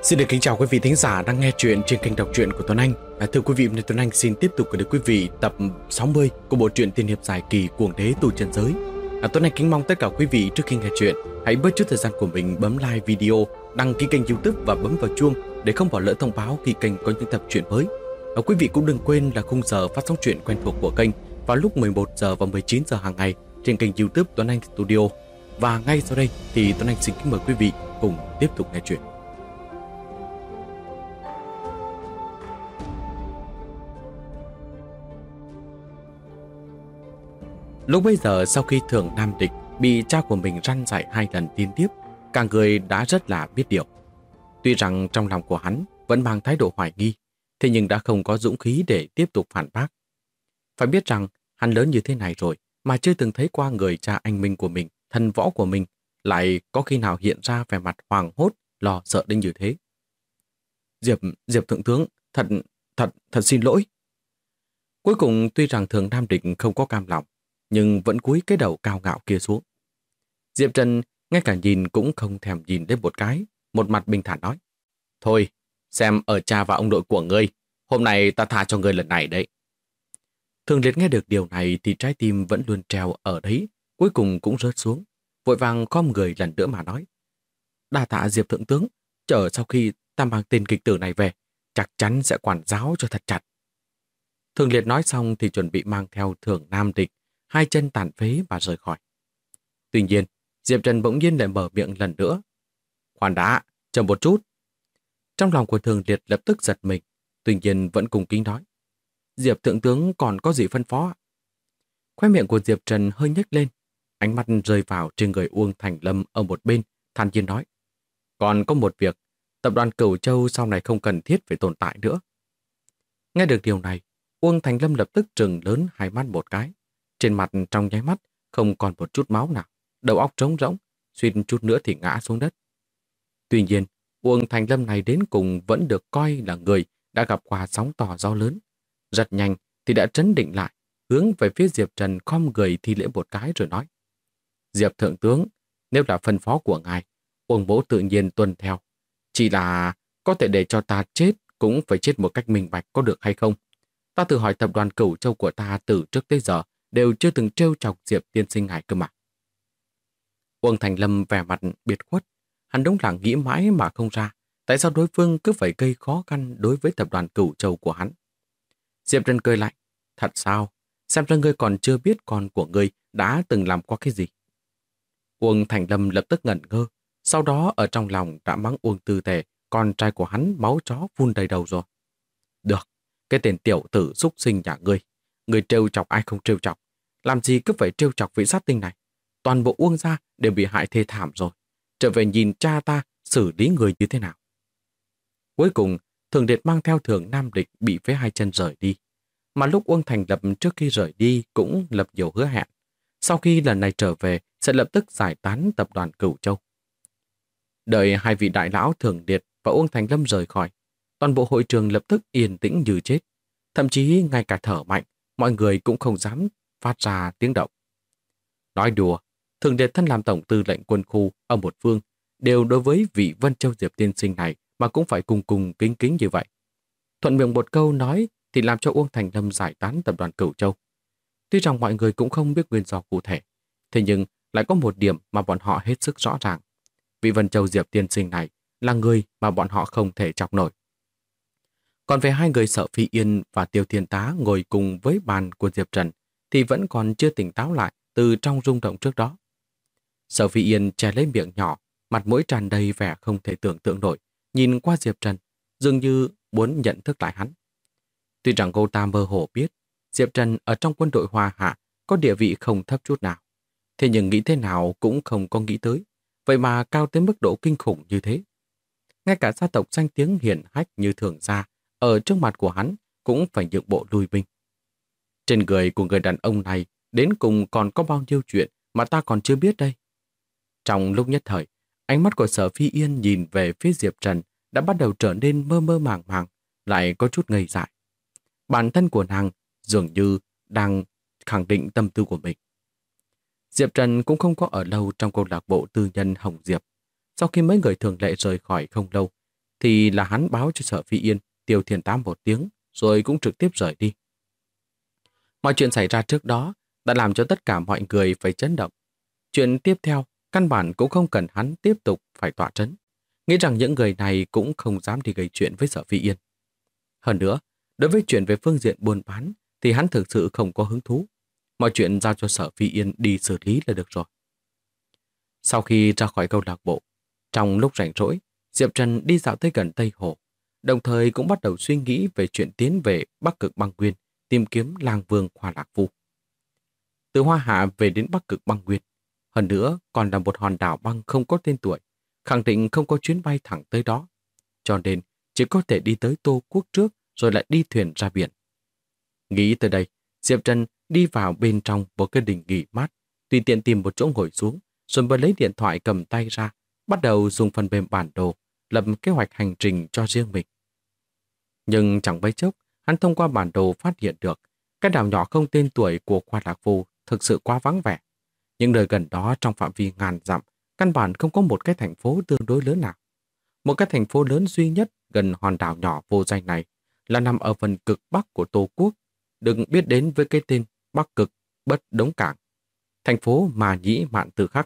Xin được kính chào quý vị thính giả đang nghe chuyện trên kênh đọc truyện của Tuấn Anh. Thưa quý vị, Tuấn Anh xin tiếp tục gửi đến quý vị tập 60 của bộ truyện tiên hiệp dài kỳ Cuồng Đế Tu Chân Giới. Tuấn Anh kính mong tất cả quý vị trước khi nghe chuyện hãy bớt chút thời gian của mình bấm like video, đăng ký kênh YouTube và bấm vào chuông để không bỏ lỡ thông báo khi kênh có những tập truyện mới. Quý vị cũng đừng quên là khung giờ phát sóng truyện quen thuộc của kênh vào lúc 11 giờ và 19 giờ hàng ngày trên kênh YouTube Tuấn Anh Studio. Và ngay sau đây thì Tuấn Anh xin kính mời quý vị cùng tiếp tục nghe chuyện. Lúc bấy giờ, sau khi Thường Nam Địch bị cha của mình răn dạy 2 lần liên tiếp, cả người đã rất là biết điều. Tuy rằng trong lòng của hắn vẫn mang thái độ hoài nghi, thế nhưng đã không có dũng khí để tiếp tục phản bác. Phải biết rằng hắn lớn như thế này rồi mà chưa từng thấy qua người cha anh minh của mình, thần võ của mình, lại có khi nào hiện ra vẻ mặt hoảng hốt, lo sợ đến như thế. Diệp thượng tướng, thật xin lỗi. Cuối cùng tuy rằng Thường Nam Địch không có cam lòng, nhưng vẫn cúi cái đầu cao ngạo kia xuống. Diệp Trần ngay cả nhìn cũng không thèm nhìn đến một cái, một mặt bình thản nói: Thôi, xem ở cha và ông nội của ngươi, hôm nay ta tha cho ngươi lần này đấy. Thường Liệt nghe được điều này thì trái tim vẫn luôn treo ở đấy, cuối cùng cũng rớt xuống, vội vàng khom người lần nữa mà nói: Đa tạ Diệp thượng tướng, chờ sau khi ta mang tên kịch tử này về, chắc chắn sẽ quản giáo cho thật chặt. Thường Liệt nói xong thì chuẩn bị mang theo Thường Nam Địch, 2 chân tàn phế mà rời khỏi. Tuy nhiên, Diệp Trần bỗng nhiên lại mở miệng lần nữa: Khoan đã, chờ một chút. Trong lòng của Thường Liệt lập tức giật mình, tuy nhiên vẫn cung kính nói: Diệp thượng tướng còn có gì phân phó? Khóe miệng của Diệp Trần hơi nhếch lên, ánh mắt rơi vào trên người Uông Thành Lâm ở một bên, thản nhiên nói: Còn có một việc, tập đoàn Cửu Châu sau này không cần thiết phải tồn tại nữa. Nghe được điều này, Uông Thành Lâm lập tức trừng lớn hai mắt một cái. Trên mặt trong nháy mắt không còn một chút máu nào, đầu óc trống rỗng, suýt chút nữa thì ngã xuống đất. Tuy nhiên, Uông Thành Lâm này đến cùng vẫn được coi là người đã gặp qua sóng to gió lớn. Rất nhanh thì đã trấn định lại, hướng về phía Diệp Trần khom người thi lễ một cái rồi nói: Diệp thượng tướng, nếu là phân phó của ngài, Uông bố tự nhiên tuân theo. Chỉ là có thể để cho ta chết cũng phải chết một cách minh bạch có được hay không? Ta tự hỏi tập đoàn Cửu Châu của ta từ trước tới giờ đều chưa từng trêu chọc Diệp tiên sinh ngài cơ mà. Uông Thành Lâm vẻ mặt biệt khuất, hắn đúng là nghĩ mãi mà không ra tại sao đối phương cứ phải gây khó khăn đối với tập đoàn Cửu Châu của hắn. Diệp Trần cười lại: Thật sao? Xem ra ngươi còn chưa biết con của ngươi đã từng làm qua cái gì. Uông Thành Lâm lập tức ngẩn ngơ, sau đó ở trong lòng đã mắng Uông Tư Tề, con trai của hắn máu chó phun đầy đầu rồi. Được, cái tên tiểu tử xúc sinh nhà ngươi trêu chọc ai không trêu chọc, làm gì cứ phải trêu chọc vị sát tinh này. Toàn bộ Uông gia đều bị hại thê thảm rồi, trở về nhìn cha ta xử lý người như thế nào. Cuối cùng, Thường Liệt mang theo Thường Nam Địch bị phế 2 chân rời đi. Mà lúc Uông Thành Lập trước khi rời đi cũng lập nhiều hứa hẹn. Sau khi lần này trở về sẽ lập tức giải tán tập đoàn Cửu Châu. Đợi 2 vị đại lão Thường Liệt và Uông Thành Lâm rời khỏi, toàn bộ hội trường lập tức yên tĩnh như chết. Thậm chí ngay cả thở mạnh, mọi người cũng không dám phát ra tiếng động. Nói đùa, Thường Liệt thân làm tổng tư lệnh quân khu ở một phương, đều đối với vị Vân Châu Diệp tiên sinh này mà cũng phải cùng cùng kính kính như vậy. Thuận miệng một câu nói thì làm cho Uông Thành Lâm giải tán tập đoàn Cửu Châu. Tuy rằng mọi người cũng không biết nguyên do cụ thể, thế nhưng lại có một điểm mà bọn họ hết sức rõ ràng. Vị Vân Châu Diệp tiên sinh này là người mà bọn họ không thể chọc nổi. Còn về 2 người Sở Phi Yên và Tiêu Thiên Tá ngồi cùng với bàn của Diệp Trần thì vẫn còn chưa tỉnh táo lại từ trong rung động trước đó. Sở Phi Yên che lấy miệng nhỏ, mặt mũi tràn đầy vẻ không thể tưởng tượng nổi, nhìn qua Diệp Trần, dường như muốn nhận thức lại hắn. Tuy rằng cô ta mơ hồ biết Diệp Trần ở trong quân đội Hoa Hạ có địa vị không thấp chút nào, thế nhưng nghĩ thế nào cũng không có nghĩ tới, vậy mà cao tới mức độ kinh khủng như thế. Ngay cả gia tộc danh tiếng hiển hách như Thường gia ở trước mặt của hắn cũng phải nhượng bộ lui binh. Trên người của người đàn ông này đến cùng còn có bao nhiêu chuyện mà ta còn chưa biết đây. Trong lúc nhất thời, ánh mắt của Sở Phi Yên nhìn về phía Diệp Trần đã bắt đầu trở nên mơ mơ màng màng, lại có chút ngây dại. Bản thân của nàng dường như đang khẳng định tâm tư của mình. Diệp Trần cũng không có ở lâu trong câu lạc bộ tư nhân Hồng Diệp. Sau khi mấy người thường lệ rời khỏi không lâu, thì là hắn báo cho Sở Phi Yên, Tiêu Thiên Tám một tiếng, rồi cũng trực tiếp rời đi. Mọi chuyện xảy ra trước đó đã làm cho tất cả mọi người phải chấn động. Chuyện tiếp theo, căn bản cũng không cần hắn tiếp tục phải tọa trấn. Nghĩ rằng những người này cũng không dám đi gây chuyện với Sở Phi Yên. Hơn nữa, đối với chuyện về phương diện buôn bán thì hắn thực sự không có hứng thú. Mọi chuyện giao cho Sở Phi Yên đi xử lý là được rồi. Sau khi ra khỏi câu lạc bộ, trong lúc rảnh rỗi, Diệp Trần đi dạo tới gần Tây Hồ, đồng thời cũng bắt đầu suy nghĩ về chuyện tiến về Bắc Cực Băng Nguyên, tìm kiếm lang vương Hoa Lạc Phu. Từ Hoa Hạ về đến Bắc Cực Băng Nguyên, hơn nữa còn là một hòn đảo băng không có tên tuổi, khẳng định không có chuyến bay thẳng tới đó, cho nên chỉ có thể đi tới Tô Quốc trước rồi lại đi thuyền ra biển. Nghĩ tới đây, Diệp Trần đi vào bên trong một cái đình nghỉ mát, tùy tiện tìm một chỗ ngồi xuống, rồi mới lấy điện thoại cầm tay ra, bắt đầu dùng phần mềm bản đồ, lập kế hoạch hành trình cho riêng mình. Nhưng chẳng mấy chốc, hắn thông qua bản đồ phát hiện được cái đảo nhỏ không tên tuổi của Hoa Lạc Phu thực sự quá vắng vẻ. Những nơi gần đó trong phạm vi ngàn dặm, căn bản không có một cái thành phố tương đối lớn nào. Một cái thành phố lớn duy nhất gần hòn đảo nhỏ vô danh này là nằm ở phần cực bắc của Tô Quốc, được biết đến với cái tên Bắc Cực Bất Đống Cảng, thành phố Mà Nhĩ Mạn Từ Khắc.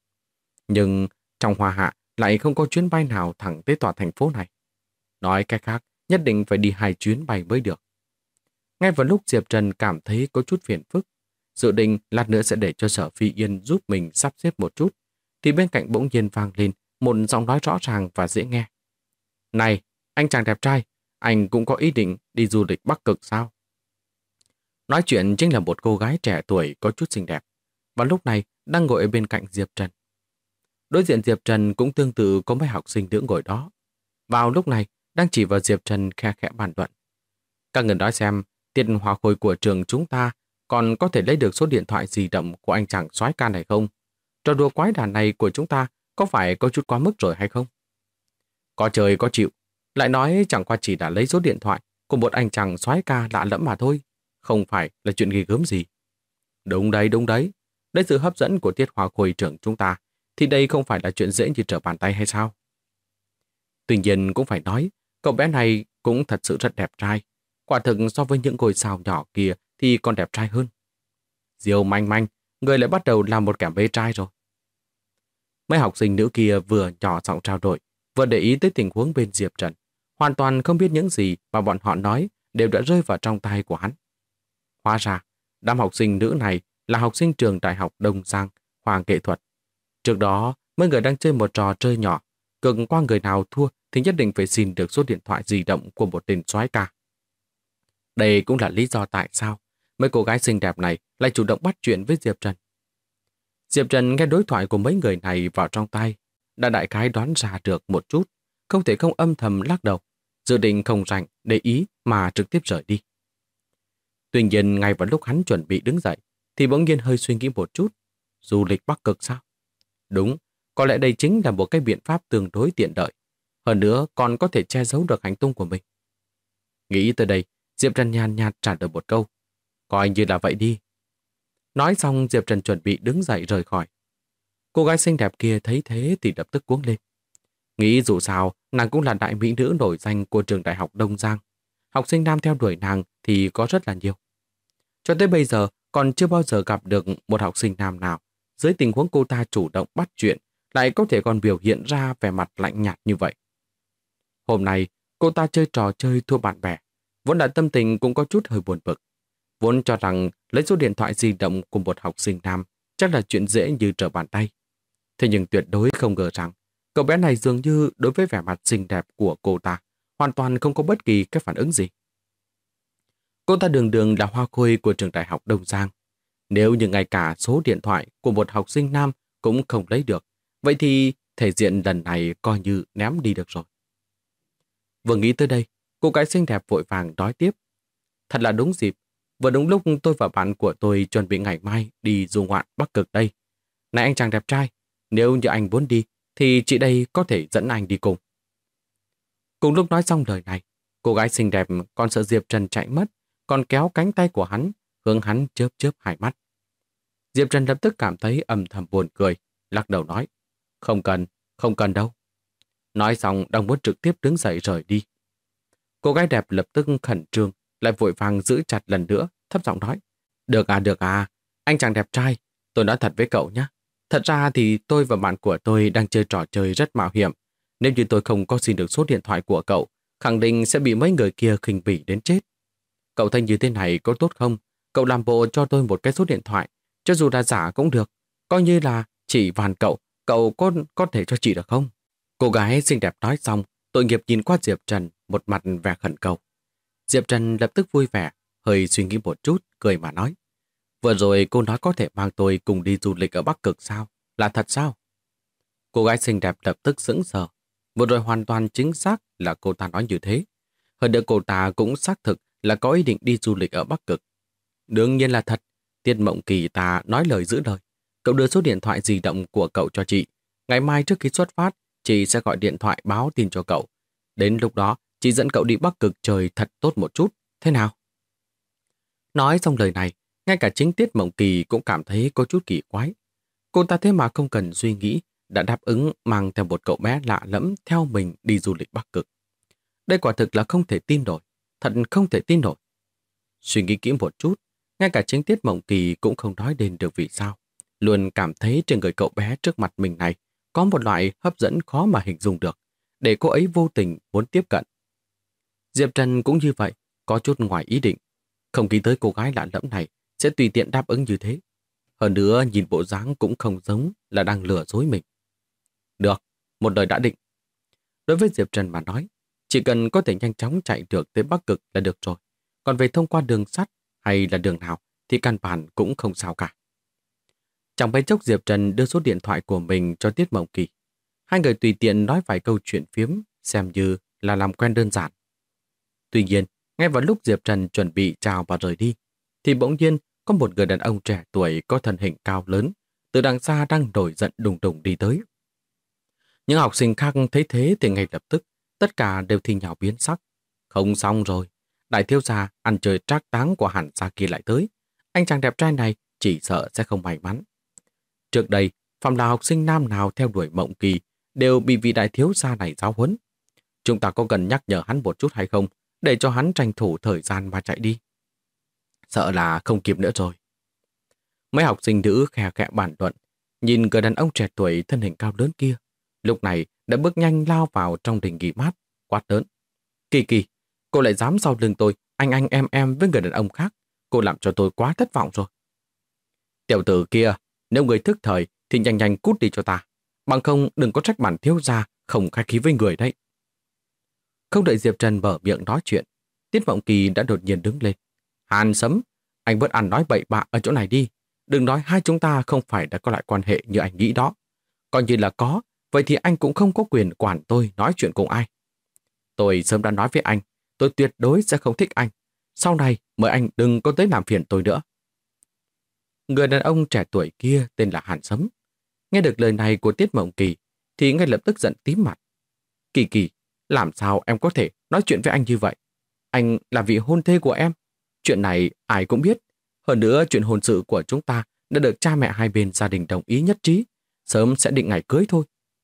Nhưng trong Hoa Hạ lại không có chuyến bay nào thẳng tới tòa thành phố này. Nói cách khác, nhất định phải đi 2 chuyến bay mới được. Ngay vào lúc Diệp Trần cảm thấy có chút phiền phức, dự định lát nữa sẽ để cho Sở Phi Yên giúp mình sắp xếp một chút, thì bên cạnh bỗng nhiên vang lên một giọng nói rõ ràng và dễ nghe. Này, anh chàng đẹp trai, anh cũng có ý định đi du lịch Bắc Cực sao? Nói chuyện chính là một cô gái trẻ tuổi có chút xinh đẹp, và lúc này đang ngồi ở bên cạnh Diệp Trần. Đối diện Diệp Trần cũng tương tự có mấy học sinh nữ ngồi đó. Vào lúc này, đang chỉ vào Diệp Trần khe khẽ bàn luận. Các người nói xem, tiền hòa khôi của trường chúng ta còn có thể lấy được số điện thoại di động của anh chàng soái ca này không? Trò đùa quái đản này của chúng ta có phải có chút quá mức rồi hay không? Có chơi có chịu, lại nói chẳng qua chỉ đã lấy số điện thoại của một anh chàng soái ca lạ lẫm mà thôi, không phải là chuyện ghê gớm gì. Đúng đấy, đúng đấy. Đấy sự hấp dẫn của tiết hòa khôi trưởng chúng ta, thì đây không phải là chuyện dễ như trở bàn tay hay sao? Tuy nhiên cũng phải nói, cậu bé này cũng thật sự rất đẹp trai. Quả thực so với những ngôi sao nhỏ kia thì còn đẹp trai hơn. Diêu manh manh, người lại bắt đầu làm một kẻ mê trai rồi. Mấy học sinh nữ kia vừa nhỏ giọng trao đổi, vừa để ý tới tình huống bên Diệp Trần. Hoàn toàn không biết những gì mà bọn họ nói đều đã rơi vào trong tay của hắn. Hóa ra, đám học sinh nữ này là học sinh trường Đại học Đông Giang, khoa nghệ thuật. Trước đó, mấy người đang chơi một trò chơi nhỏ, cực qua người nào thua thì nhất định phải xin được số điện thoại di động của một tên soái ca. Đây cũng là lý do tại sao mấy cô gái xinh đẹp này lại chủ động bắt chuyện với Diệp Trần. Diệp Trần nghe đối thoại của mấy người này vào trong tay, đã đại khái đoán ra được một chút, không thể không âm thầm lắc đầu, dự định không rảnh để ý mà trực tiếp rời đi. Tuy nhiên, ngay vào lúc hắn chuẩn bị đứng dậy, thì bỗng nhiên hơi suy nghĩ một chút. Du lịch Bắc Cực sao? Đúng, có lẽ đây chính là một cái biện pháp tương đối tiện lợi. Hơn nữa còn có thể che giấu được hành tung của mình. Nghĩ tới đây, Diệp Trần nhàn nhạt trả lời một câu. Coi như là vậy đi. Nói xong Diệp Trần chuẩn bị đứng dậy rời khỏi. Cô gái xinh đẹp kia thấy thế thì lập tức cuống lên. Nghĩ dù sao, nàng cũng là đại mỹ nữ nổi danh của trường Đại học Đông Giang. Học sinh nam theo đuổi nàng thì có rất là nhiều. Cho tới bây giờ còn chưa bao giờ gặp được một học sinh nam nào dưới tình huống cô ta chủ động bắt chuyện lại có thể còn biểu hiện ra vẻ mặt lạnh nhạt như vậy. Hôm nay, cô ta chơi trò chơi thua bạn bè, vốn đã tâm tình cũng có chút hơi buồn bực. Vốn cho rằng lấy số điện thoại di động của một học sinh nam chắc là chuyện dễ như trở bàn tay. Thế nhưng tuyệt đối không ngờ rằng cậu bé này dường như đối với vẻ mặt xinh đẹp của cô ta hoàn toàn không có bất kỳ cái phản ứng gì. Cô ta đường đường là hoa khôi của trường Đại học Đông Giang. Nếu như ngay cả số điện thoại của một học sinh nam cũng không lấy được, vậy thì thể diện lần này coi như ném đi được rồi. Vừa nghĩ tới đây, cô gái xinh đẹp vội vàng nói tiếp. Thật là đúng dịp, vừa đúng lúc tôi và bạn của tôi chuẩn bị ngày mai đi du ngoạn Bắc Cực đây. Này anh chàng đẹp trai, nếu như anh muốn đi, thì chị đây có thể dẫn anh đi cùng. Cùng lúc nói xong lời này, cô gái xinh đẹp còn sợ Diệp Trần chạy mất, còn kéo cánh tay của hắn, hướng hắn chớp chớp hai mắt. Diệp Trần lập tức cảm thấy âm thầm buồn cười, lắc đầu nói, không cần đâu. Nói xong đang muốn trực tiếp đứng dậy rời đi. Cô gái đẹp lập tức khẩn trương, lại vội vàng giữ chặt lần nữa, thấp giọng nói. Được à, anh chàng đẹp trai, tôi nói thật với cậu nhé. Thật ra thì tôi và bạn của tôi đang chơi trò chơi rất mạo hiểm. Nếu như tôi không có xin được số điện thoại của cậu, khẳng định sẽ bị mấy người kia khinh bỉ đến chết. Cậu thấy như thế này có tốt không? Cậu làm bộ cho tôi một cái số điện thoại, cho dù là giả cũng được. Coi như là chỉ van cậu có thể cho chị được không? Cô gái xinh đẹp nói xong, tội nghiệp nhìn qua Diệp Trần, một mặt vẻ khẩn cầu. Diệp Trần lập tức vui vẻ, hơi suy nghĩ một chút, cười mà nói. Vừa rồi cô nói có thể mang tôi cùng đi du lịch ở Bắc Cực sao? Là thật sao? Cô gái xinh đẹp lập tức sững sờ. Vừa rồi hoàn toàn chính xác là cô ta nói như thế. Hơn nữa cô ta cũng xác thực là có ý định đi du lịch ở Bắc Cực. Đương nhiên là thật. Tiết Mộng Kỳ ta nói lời giữ lời. Cậu đưa số điện thoại di động của cậu cho chị. Ngày mai trước khi xuất phát, chị sẽ gọi điện thoại báo tin cho cậu. Đến lúc đó, chị dẫn cậu đi Bắc Cực chơi thật tốt một chút. Thế nào? Nói xong lời này, ngay cả chính Tiết Mộng Kỳ cũng cảm thấy có chút kỳ quái. Cô ta thế mà không cần suy nghĩ, đã đáp ứng mang theo một cậu bé lạ lẫm theo mình đi du lịch Bắc Cực. Đây quả thực là không thể tin nổi, thật không thể tin nổi. Suy nghĩ kỹ một chút, ngay cả chính Tiết Mộng Kỳ cũng không nói đến được vì sao. Luôn cảm thấy trên người cậu bé trước mặt mình này có một loại hấp dẫn khó mà hình dung được, để cô ấy vô tình muốn tiếp cận. Diệp Trần cũng như vậy, có chút ngoài ý định. Không nghĩ tới cô gái lạ lẫm này sẽ tùy tiện đáp ứng như thế. Hơn nữa nhìn bộ dáng cũng không giống là đang lừa dối mình. Được, một lời đã định. Đối với Diệp Trần mà nói, chỉ cần có thể nhanh chóng chạy được tới Bắc Cực là được rồi. Còn về thông qua đường sắt hay là đường nào thì căn bản cũng không sao cả. Chẳng mấy chốc Diệp Trần đưa số điện thoại của mình cho Tiết Mộng Kỳ. Hai người tùy tiện nói vài câu chuyện phiếm, xem như là làm quen đơn giản. Tuy nhiên, ngay vào lúc Diệp Trần chuẩn bị chào và rời đi, thì bỗng nhiên có một người đàn ông trẻ tuổi có thân hình cao lớn, từ đằng xa đang nổi giận đùng đùng đi tới. Những học sinh khác thấy thế thì ngay lập tức, tất cả đều thi nhau biến sắc. Không xong rồi, đại thiếu gia ăn chơi trác táng của Hàn gia kia lại tới. Anh chàng đẹp trai này chỉ sợ sẽ không may mắn. Trước đây, phàm là học sinh nam nào theo đuổi Mộng Kỳ đều bị vị đại thiếu gia này giáo huấn. Chúng ta có cần nhắc nhở hắn một chút hay không, để cho hắn tranh thủ thời gian mà chạy đi? Sợ là không kịp nữa rồi. Mấy học sinh nữ khè khẽ bàn luận, nhìn người đàn ông trẻ tuổi thân hình cao lớn kia, lúc này đã bước nhanh lao vào trong đình nghỉ mát, quát lớn. Kỳ Kỳ, cô lại dám sau lưng tôi, anh em với người đàn ông khác. Cô làm cho tôi quá thất vọng rồi. Tiểu tử kia, nếu người thức thời thì nhanh nhanh cút đi cho ta. Bằng không đừng có trách bản thiếu gia không khách khí với người đấy. Không đợi Diệp Trần mở miệng nói chuyện, Tiết Mộng Kỳ đã đột nhiên đứng lên. Hàn Sấm, anh bớt ăn nói bậy bạ ở chỗ này đi. Đừng nói hai chúng ta không phải đã có lại quan hệ như anh nghĩ đó. Coi như là có, vậy thì anh cũng không có quyền quản tôi nói chuyện cùng ai. Tôi sớm đã nói với anh, tôi tuyệt đối sẽ không thích anh. Sau này mời anh đừng có tới làm phiền tôi nữa. Người đàn ông trẻ tuổi kia tên là Hàn Sấm. Nghe được lời này của Tiết Mộng Kỳ thì ngay lập tức giận tím mặt. Kỳ Kỳ, làm sao em có thể nói chuyện với anh như vậy? Anh là vị hôn thê của em. Chuyện này ai cũng biết. Hơn nữa chuyện hôn sự của chúng ta đã được cha mẹ hai bên gia đình đồng ý nhất trí. Sớm sẽ định ngày cưới thôi.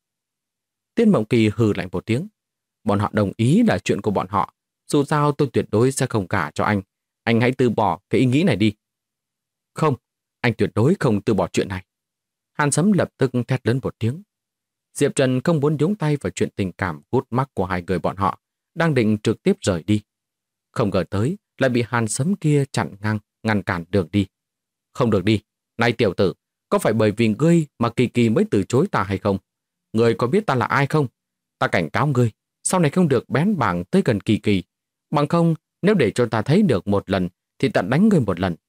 Tiết Mộng Kỳ hừ lạnh một tiếng. Bọn họ đồng ý là chuyện của bọn họ. Dù sao tôi tuyệt đối sẽ không gả cho anh. Anh hãy từ bỏ cái ý nghĩ này đi. Không, anh tuyệt đối không từ bỏ chuyện này. Hàn Sấm lập tức thét lớn một tiếng. Diệp Trần không muốn nhúng tay vào chuyện tình cảm gút mắc của hai người bọn họ, đang định trực tiếp rời đi. Không ngờ tới, lại bị Hàn Sấm kia chặn ngang, ngăn cản đường đi. Không được đi. Này tiểu tử, có phải bởi vì ngươi mà Kỳ Kỳ mới từ chối ta hay không? Ngươi có biết ta là ai không? Ta cảnh cáo ngươi, sau này không được bén bảng tới gần Kỳ Kỳ. Bằng không, nếu để cho ta thấy được một lần, thì ta đánh ngươi một lần.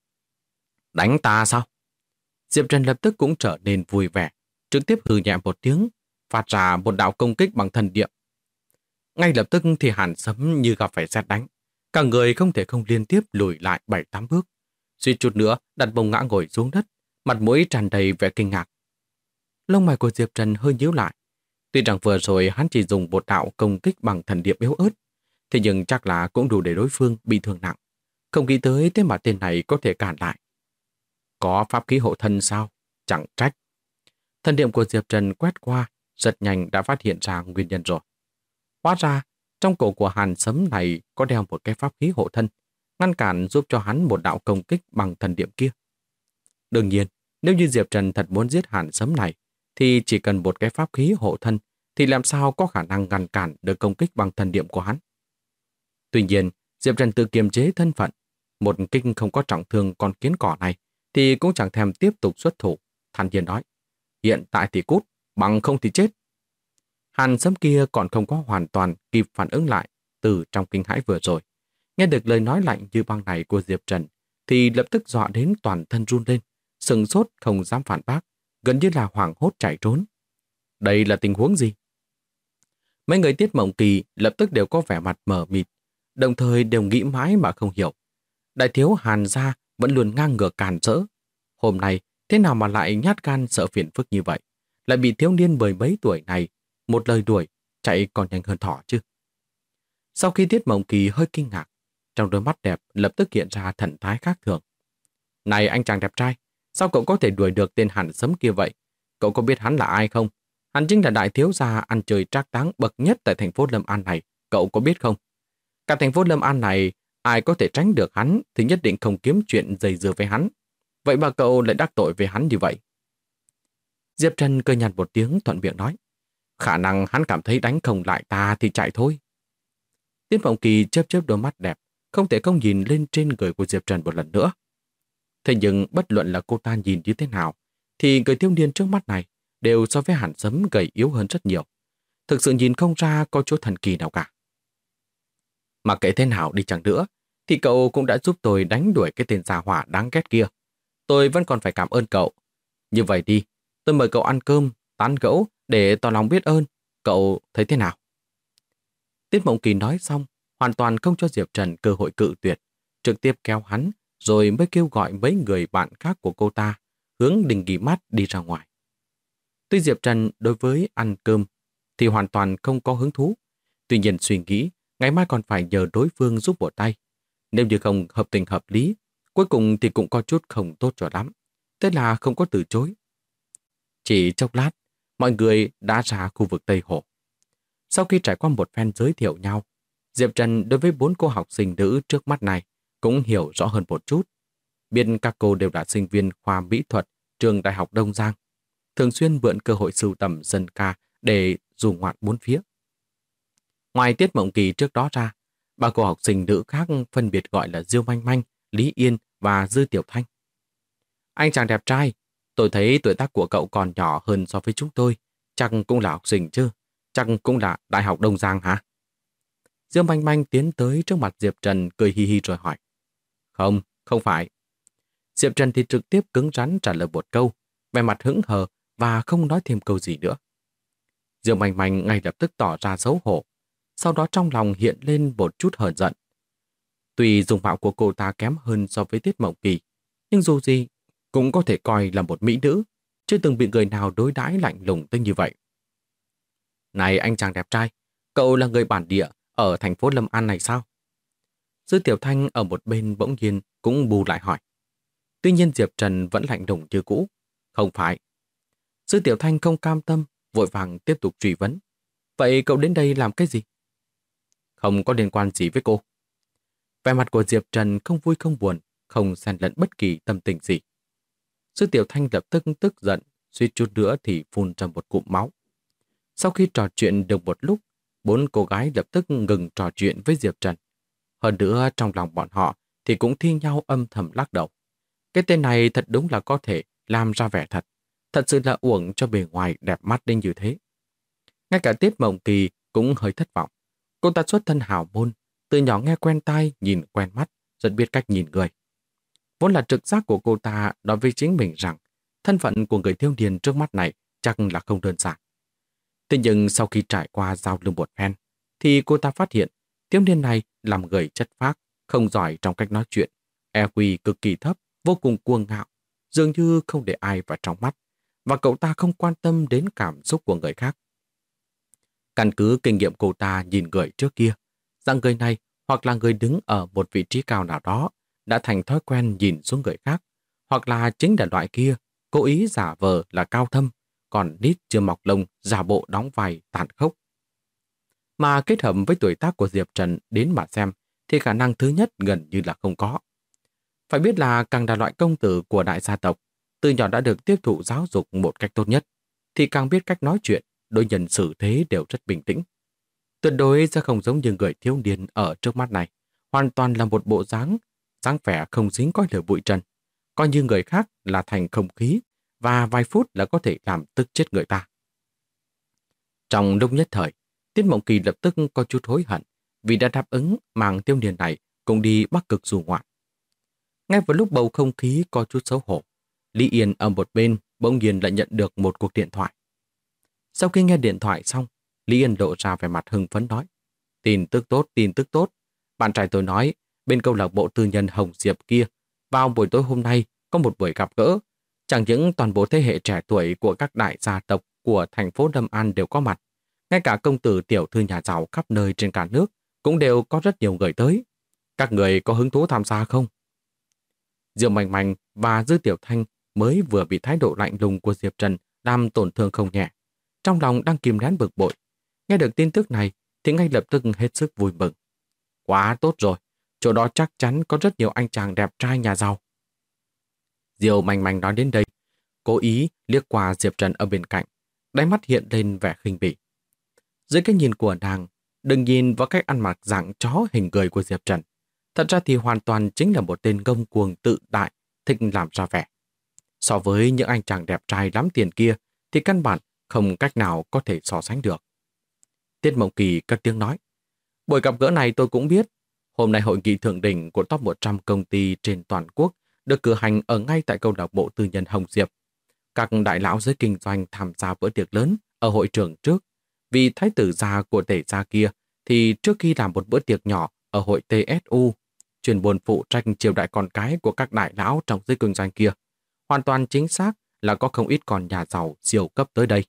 Đánh ta sao? Diệp Trần lập tức cũng trở nên vui vẻ, trực tiếp hừ nhẹ một tiếng, phát ra một đạo công kích bằng thần niệm. Ngay lập tức thì Hàn Sấm như gặp phải sét đánh. Cả người không thể không liên tiếp lùi lại 7-8 bước. Suýt chút nữa đặt bông ngã ngồi xuống đất, mặt mũi tràn đầy vẻ kinh ngạc. Lông mày của Diệp Trần hơi nhíu lại. Tuy rằng vừa rồi hắn chỉ dùng một đạo công kích bằng thần niệm yếu ớt, thế nhưng chắc là cũng đủ để đối phương bị thương nặng. Không nghĩ tới thế mà tên này có thể cản lại. Có pháp khí hộ thân sao? Chẳng trách. Thần niệm của Diệp Trần quét qua, rất nhanh đã phát hiện ra nguyên nhân rồi. Hóa ra, trong cổ của Hàn Sấm này có đeo một cái pháp khí hộ thân, ngăn cản giúp cho hắn một đạo công kích bằng thần niệm kia. Đương nhiên, nếu như Diệp Trần thật muốn giết Hàn Sấm này, thì chỉ cần một cái pháp khí hộ thân, thì làm sao có khả năng ngăn cản được công kích bằng thần niệm của hắn. Tuy nhiên, Diệp Trần tự kiềm chế thân phận, một kích không có trọng thương con kiến cỏ này, thì cũng chẳng thèm tiếp tục xuất thủ, thản nhiên nói: hiện tại thì cút, bằng không thì chết. Hàn Sấm kia còn không có hoàn toàn kịp phản ứng lại từ trong kinh hãi vừa rồi. Nghe được lời nói lạnh như băng này của Diệp Trần, thì lập tức dọa đến toàn thân run lên, sừng sốt không dám phản bác, gần như là hoảng hốt chạy trốn. Đây là tình huống gì? Mấy người Tiết Mộng Kỳ lập tức đều có vẻ mặt mờ mịt, đồng thời đều nghĩ mãi mà không hiểu. Đại thiếu Hàn gia vẫn luôn ngang ngược càn rỡ. Hôm nay, thế nào mà lại nhát gan sợ phiền phức như vậy? Lại bị thiếu niên 10 mấy tuổi này, một lời đuổi, chạy còn nhanh hơn thỏ chứ. Sau khi Tiết Mộng Kỳ hơi kinh ngạc, trong đôi mắt đẹp lập tức hiện ra thần thái khác thường. Này anh chàng đẹp trai, sao cậu có thể đuổi được tên Hàn Sấm kia vậy? Cậu có biết hắn là ai không? Hắn chính là đại thiếu gia ăn chơi trác táng bậc nhất tại thành phố Lâm An này, cậu có biết không? Cả thành phố Lâm An này, ai có thể tránh được hắn thì nhất định không kiếm chuyện dây dưa với hắn. Vậy mà cậu lại đắc tội với hắn như vậy. Diệp Trần cười nhạt một tiếng thuận miệng nói: khả năng hắn cảm thấy đánh không lại ta thì chạy thôi. Tiết Mộng Kỳ chớp chớp đôi mắt đẹp, không thể không nhìn lên trên người của Diệp Trần một lần nữa. Thế nhưng bất luận là cô ta nhìn như thế nào, thì người thiếu niên trước mắt này đều so với Hàn Sấm gầy yếu hơn rất nhiều. Thực sự nhìn không ra có chỗ thần kỳ nào cả. Mà kể thế nào đi chăng nữa, thì cậu cũng đã giúp tôi đánh đuổi cái tên già hỏa đáng ghét kia. Tôi vẫn còn phải cảm ơn cậu. Như vậy đi, tôi mời cậu ăn cơm, tán gẫu để tỏ lòng biết ơn. Cậu thấy thế nào? Tiết Mộng Kỳ nói xong, hoàn toàn không cho Diệp Trần cơ hội cự tuyệt, trực tiếp kéo hắn, rồi mới kêu gọi mấy người bạn khác của cô ta, hướng Đình Nghỉ Mát đi ra ngoài. Tuy Diệp Trần đối với ăn cơm thì hoàn toàn không có hứng thú, tuy nhiên suy nghĩ ngày mai còn phải nhờ đối phương giúp một tay. Nếu như không hợp tình hợp lý, cuối cùng thì cũng có chút không tốt cho lắm. Thế là không có từ chối. Chỉ chốc lát, mọi người đã ra khu vực Tây Hồ. Sau khi trải qua một phen giới thiệu nhau, Diệp Trần đối với 4 cô học sinh nữ trước mắt này cũng hiểu rõ hơn một chút. Biết các cô đều là sinh viên khoa mỹ thuật trường Đại học Đông Giang, thường xuyên mượn cơ hội sưu tầm dân ca để du ngoạn bốn phía. Ngoài Tiết Mộng Kỳ trước đó ra, 3 cô học sinh nữ khác phân biệt gọi là Diêu Manh Manh, Lý Yên và Dư Tiểu Thanh. Anh chàng đẹp trai, tôi thấy tuổi tác của cậu còn nhỏ hơn so với chúng tôi, chắc cũng là học sinh chứ, chắc cũng là Đại học Đông Giang hả? Diêu Manh Manh tiến tới trước mặt Diệp Trần cười hi hi rồi hỏi. Không, không phải. Diệp Trần thì trực tiếp cứng rắn trả lời một câu, vẻ mặt hững hờ và không nói thêm câu gì nữa. Diêu Manh Manh ngay lập tức tỏ ra xấu hổ, sau đó trong lòng hiện lên một chút hờn giận. Tuy dung mạo của cô ta kém hơn so với Tiết Mộng Kỳ, nhưng dù gì cũng có thể coi là một mỹ nữ, chưa từng bị người nào đối đãi lạnh lùng tới như vậy. Này anh chàng đẹp trai, cậu là người bản địa ở thành phố Lâm An này sao? Dư Tiểu Thanh ở một bên bỗng nhiên cũng bù lại hỏi. Tuy nhiên Diệp Trần vẫn lạnh lùng như cũ. Không phải. Dư Tiểu Thanh không cam tâm, vội vàng tiếp tục truy vấn. Vậy cậu đến đây làm cái gì? Không có liên quan gì với cô. Vẻ mặt của Diệp Trần không vui không buồn, không xen lẫn bất kỳ tâm tình gì. Dư Tiểu Thanh lập tức tức giận, suýt chút nữa thì phun ra một cụm máu. Sau khi trò chuyện được một lúc, 4 cô gái lập tức ngừng trò chuyện với Diệp Trần. Hơn nữa trong lòng bọn họ thì cũng thi nhau âm thầm lắc đầu. Cái tên này thật đúng là có thể làm ra vẻ thật. Thật sự là uổng cho bề ngoài đẹp mắt đến như thế. Ngay cả Tiết Mộng Kỳ cũng hơi thất vọng. Cô ta xuất thân hào môn, từ nhỏ nghe quen tai, nhìn quen mắt, rất biết cách nhìn người. Vốn là trực giác của cô ta nói với chính mình rằng thân phận của người thiếu niên trước mắt này chắc là không đơn giản. Thế nhưng sau khi trải qua giao lưu một phen, thì cô ta phát hiện thiếu niên này làm người chất phác, không giỏi trong cách nói chuyện, EQ cực kỳ thấp, vô cùng cuồng ngạo, dường như không để ai vào trong mắt, và cậu ta không quan tâm đến cảm xúc của người khác. Căn cứ kinh nghiệm cô ta nhìn người trước kia, rằng người này hoặc là người đứng ở một vị trí cao nào đó đã thành thói quen nhìn xuống người khác, hoặc là chính là loại kia cố ý giả vờ là cao thâm, còn nít chưa mọc lông giả bộ đóng vai tàn khốc. Mà kết hợp với tuổi tác của Diệp Trần đến mà xem thì khả năng thứ nhất gần như là không có. Phải biết là càng là loại công tử của đại gia tộc, từ nhỏ đã được tiếp thụ giáo dục một cách tốt nhất, thì càng biết cách nói chuyện, đối nhân xử thế đều rất bình tĩnh. Tuyệt đối sẽ không giống như người thiếu niên ở trước mắt này, hoàn toàn là một bộ dáng vẻ không dính coi lửa bụi trần, coi như người khác là thành không khí, và vài phút là có thể làm tức chết người ta. Trong lúc nhất thời, Tiết Mộng Kỳ lập tức có chút hối hận vì đã đáp ứng mang tiêu niên này cùng đi Bắc Cực du ngoạn. Ngay vào lúc bầu không khí có chút xấu hổ, Lý Yên ở một bên bỗng nhiên lại nhận được một cuộc điện thoại. Sau khi nghe điện thoại xong, Lý Yên lộ ra vẻ mặt hưng phấn nói: tin tức tốt. Bạn trai tôi nói, bên câu lạc bộ tư nhân Hồng Diệp kia, vào buổi tối hôm nay có một buổi gặp gỡ. Chẳng những toàn bộ thế hệ trẻ tuổi của các đại gia tộc của thành phố Lâm An đều có mặt, ngay cả công tử tiểu thư nhà giàu khắp nơi trên cả nước cũng đều có rất nhiều người tới. Các người có hứng thú tham gia không? Diệu Mành Mành và Dư Tiểu Thanh mới vừa bị thái độ lạnh lùng của Diệp Trần làm tổn thương không nhẹ. Trong lòng đang kìm nén bực bội. Nghe được tin tức này thì ngay lập tức hết sức vui mừng. Quá tốt rồi, chỗ đó chắc chắn có rất nhiều anh chàng đẹp trai nhà giàu. Diệu Mành Mành nói đến đây, cố ý liếc qua Diệp Trần ở bên cạnh, đáy mắt hiện lên vẻ khinh bỉ. Dưới cái nhìn của nàng, đừng nhìn vào cách ăn mặc dạng chó hình người của Diệp Trần. Thật ra thì hoàn toàn chính là một tên ngông cuồng tự đại, thích làm ra vẻ. So với những anh chàng đẹp trai lắm tiền kia thì căn bản không cách nào có thể so sánh được. Tiết Mộng Kỳ cất tiếng nói: buổi gặp gỡ này tôi cũng biết. Hôm nay hội nghị thượng đỉnh của top 100 công ty trên toàn quốc được cử hành ở ngay tại câu lạc bộ tư nhân Hồng Diệp. Các đại lão giới kinh doanh tham gia bữa tiệc lớn ở hội trường trước. Vì thái tử gia của tể gia kia thì trước khi làm một bữa tiệc nhỏ ở hội TSU, chuyên môn phụ trách chiêu đãi con cái của các đại lão trong giới kinh doanh kia, hoàn toàn chính xác là có không ít con nhà giàu siêu cấp tới đây.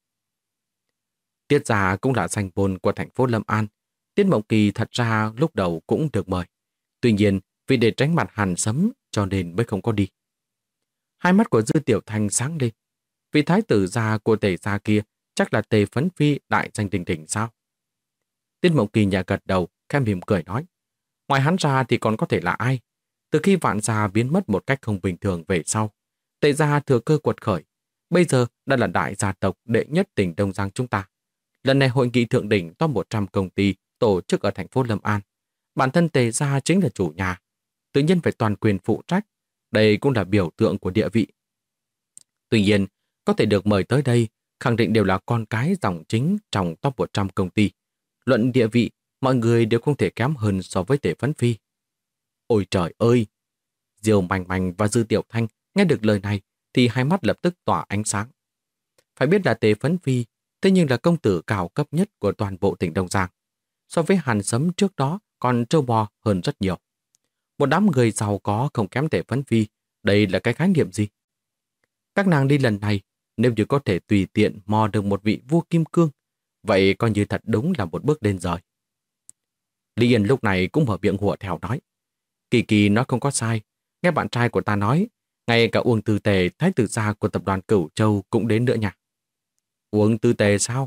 Tiết gia cũng là danh môn của thành phố Lâm An. Tiết Mộng Kỳ thật ra lúc đầu cũng được mời. Tuy nhiên, vì để tránh mặt hàn sấm cho nên mới không có đi. Hai mắt của Dư Tiểu Thanh sáng lên. Vì thái tử gia của tể gia kia chắc là Tề Phấn Phi đại danh đình đình sao? Tiết Mộng Kỳ nhà gật đầu, khẽ mỉm cười nói: ngoài hắn ra thì còn có thể là ai? Từ khi Vạn gia biến mất một cách không bình thường về sau, Tề gia thừa cơ quật khởi. Bây giờ đã là đại gia tộc đệ nhất tỉnh Đông Giang chúng ta. Lần này hội nghị thượng đỉnh top 100 công ty tổ chức ở thành phố Lâm An. Bản thân Tề gia chính là chủ nhà, tự nhiên phải toàn quyền phụ trách. Đây cũng là biểu tượng của địa vị. Tuy nhiên, có thể được mời tới đây khẳng định đều là con cái dòng chính trong top 100 công ty. Luận địa vị, mọi người đều không thể kém hơn so với Tề Phấn Phi. Ôi trời ơi! Diêu Mành Mành và Dư Tiểu Thanh nghe được lời này thì hai mắt lập tức tỏa ánh sáng. Phải biết là Tề Phấn Phi thế nhưng là công tử cao cấp nhất của toàn bộ tỉnh Đông Giang. So với Hàn Sấm trước đó còn trâu bò hơn rất nhiều. Một đám người giàu có không kém Tề Phấn Phi, đây là cái khái niệm gì? Các nàng đi lần này, nếu như có thể tùy tiện mò được một vị vua kim cương, vậy coi như thật đúng là một bước lên trời. Lý Yên lúc này cũng mở miệng hùa theo nói: Kỳ Kỳ nói không có sai, nghe bạn trai của ta nói, ngay cả Uông Tư Tề, thái tử gia của tập đoàn Cửu Châu cũng đến nữa nha. Uông Tư Tề sao?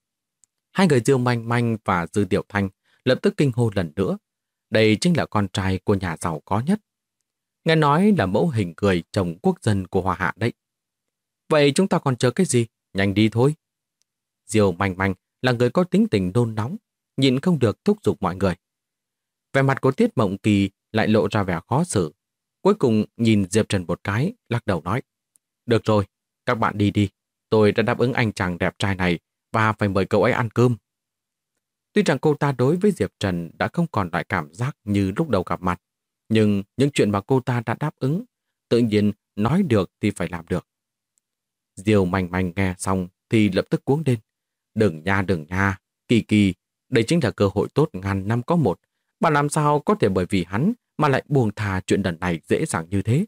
Hai người Diêu Manh Manh và Dư Tiểu Thanh lập tức kinh hô lần nữa. Đây chính là con trai của nhà giàu có nhất. Nghe nói là mẫu hình người chồng quốc dân của Hoa Hạ đấy. Vậy chúng ta còn chờ cái gì? Nhanh đi thôi. Diêu Manh Manh là người có tính tình nôn nóng, nhịn không được thúc giục mọi người. Vẻ mặt của Tiết Mộng Kỳ lại lộ ra vẻ khó xử. Cuối cùng nhìn Diệp Trần một cái, lắc đầu nói: được rồi, các bạn đi đi. Tôi đã đáp ứng anh chàng đẹp trai này và phải mời cậu ấy ăn cơm. Tuy rằng cô ta đối với Diệp Trần đã không còn loại cảm giác như lúc đầu gặp mặt, nhưng những chuyện mà cô ta đã đáp ứng, tự nhiên nói được thì phải làm được. Diêu Manh Manh nghe xong thì lập tức cuống lên. Đừng nha, Kỳ Kỳ, đây chính là cơ hội tốt ngàn năm có một. Bà làm sao có thể bởi vì hắn mà lại buông thà chuyện lần này dễ dàng như thế?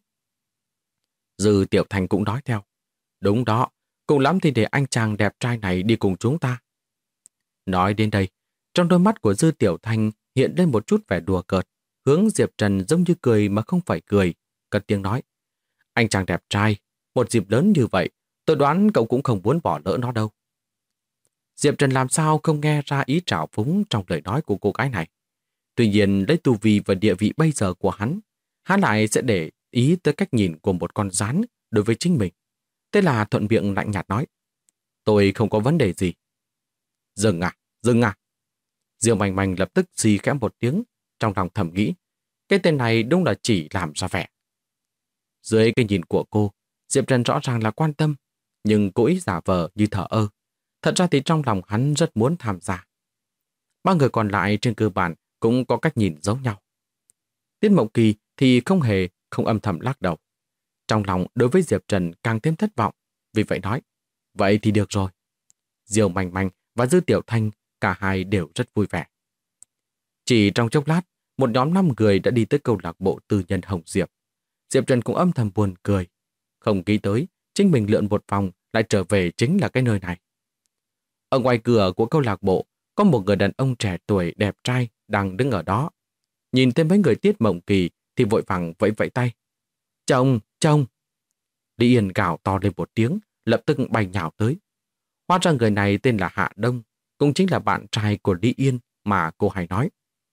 Dư Tiểu Thành cũng nói theo: đúng đó, cùng lắm thì để anh chàng đẹp trai này đi cùng chúng ta. Nói đến đây, trong đôi mắt của Dư Tiểu Thanh hiện lên một chút vẻ đùa cợt, hướng Diệp Trần giống như cười mà không phải cười, cất tiếng nói: anh chàng đẹp trai, một dịp lớn như vậy, Tôi đoán cậu cũng không muốn bỏ lỡ nó đâu. Diệp Trần làm sao không nghe ra ý trào phúng trong lời nói của cô gái này. Tuy nhiên, lấy tu vi và địa vị bây giờ của hắn lại sẽ để ý tới cách nhìn của một con rắn đối với chính mình. Thế là thuận miệng lạnh nhạt nói, tôi không có vấn đề gì. Dừng à, dừng à. Diêu Manh Manh lập tức xì khẽ một tiếng, trong lòng thầm nghĩ, cái tên này đúng là chỉ làm ra vẻ. Dưới cái nhìn của cô, Diệp Trần rõ ràng là quan tâm, nhưng cố ý giả vờ như thờ ơ. Thật ra thì trong lòng hắn rất muốn tham gia. Ba người còn lại trên cơ bản cũng có cách nhìn giống nhau. Tiết Mộng Kỳ thì không âm thầm lắc đầu. Trong lòng đối với Diệp Trần càng thêm thất vọng, vì vậy nói, vậy thì được rồi. Diêu Manh Manh và Dư Tiểu Thanh cả hai đều rất vui vẻ. Chỉ trong chốc lát, một nhóm 5 người đã đi tới câu lạc bộ tư nhân Hồng Diệp. Diệp Trần cũng âm thầm buồn cười. Không nghĩ tới, chính mình lượn một vòng lại trở về chính là cái nơi này. Ở ngoài cửa của câu lạc bộ, có một người đàn ông trẻ tuổi đẹp trai đang đứng ở đó. Nhìn thấy mấy người Tiết Mộng Kỳ thì vội vàng vẫy vẫy tay. Chồng, chồng! Lý Yên gào to lên một tiếng, lập tức bay nhào tới. Hóa ra người này tên là Hạ Đông, cũng chính là bạn trai của Lý Yên mà cô hay nói.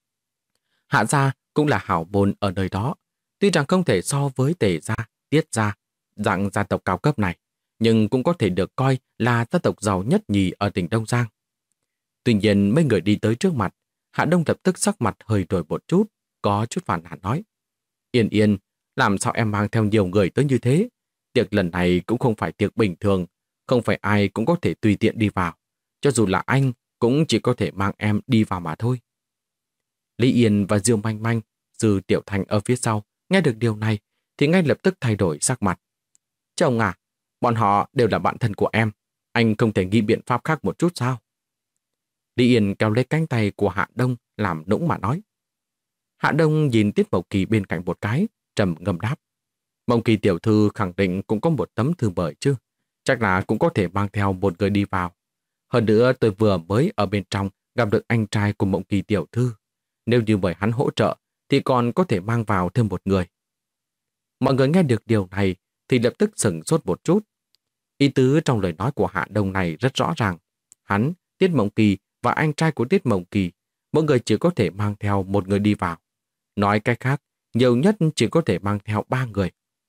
Hạ gia cũng là hảo môn ở nơi đó, tuy rằng không thể so với Tề gia, Tiết gia, dạng gia tộc cao cấp này, nhưng cũng có thể được coi là gia tộc giàu nhất nhì ở tỉnh Đông Giang. Tuy nhiên mấy người đi tới trước mặt, Hạ Đông lập tức sắc mặt hơi đổi một chút, có chút phản nàn nói. Yên Yên, làm sao em mang theo nhiều người tới như thế? Tiệc lần này cũng không phải tiệc bình thường, không phải ai cũng có thể tùy tiện đi vào. Cho dù là anh, cũng chỉ có thể mang em đi vào mà thôi. Lý Yên và Diêu Manh Manh, Dư Tiểu Thanh ở phía sau, nghe được điều này thì ngay lập tức thay đổi sắc mặt. Chồng à, bọn họ đều là bạn thân của em, anh không thể nghĩ biện pháp khác một chút sao? Lý Yên kéo lấy cánh tay của Hạ Đông làm nũng mà nói. Hạ Đông nhìn Tiết Mộng Kỳ bên cạnh một cái, trầm ngâm đáp. Mộng Kỳ tiểu thư khẳng định cũng có một tấm thư mời chứ, chắc là cũng có thể mang theo một người đi vào. Hơn nữa tôi vừa mới ở bên trong gặp được anh trai của Mộng Kỳ tiểu thư. Nếu như mời hắn hỗ trợ thì còn có thể mang vào thêm một người. Mọi người nghe được điều này thì lập tức sửng sốt một chút. Ý tứ trong lời nói của Hạ Đông này rất rõ ràng. Hắn, Tiết Mộng Kỳ và anh trai của Tiết Mộng Kỳ, mỗi người chỉ có thể mang theo một người đi vào. Nói cách khác, nhiều nhất chỉ có thể mang theo 3 người.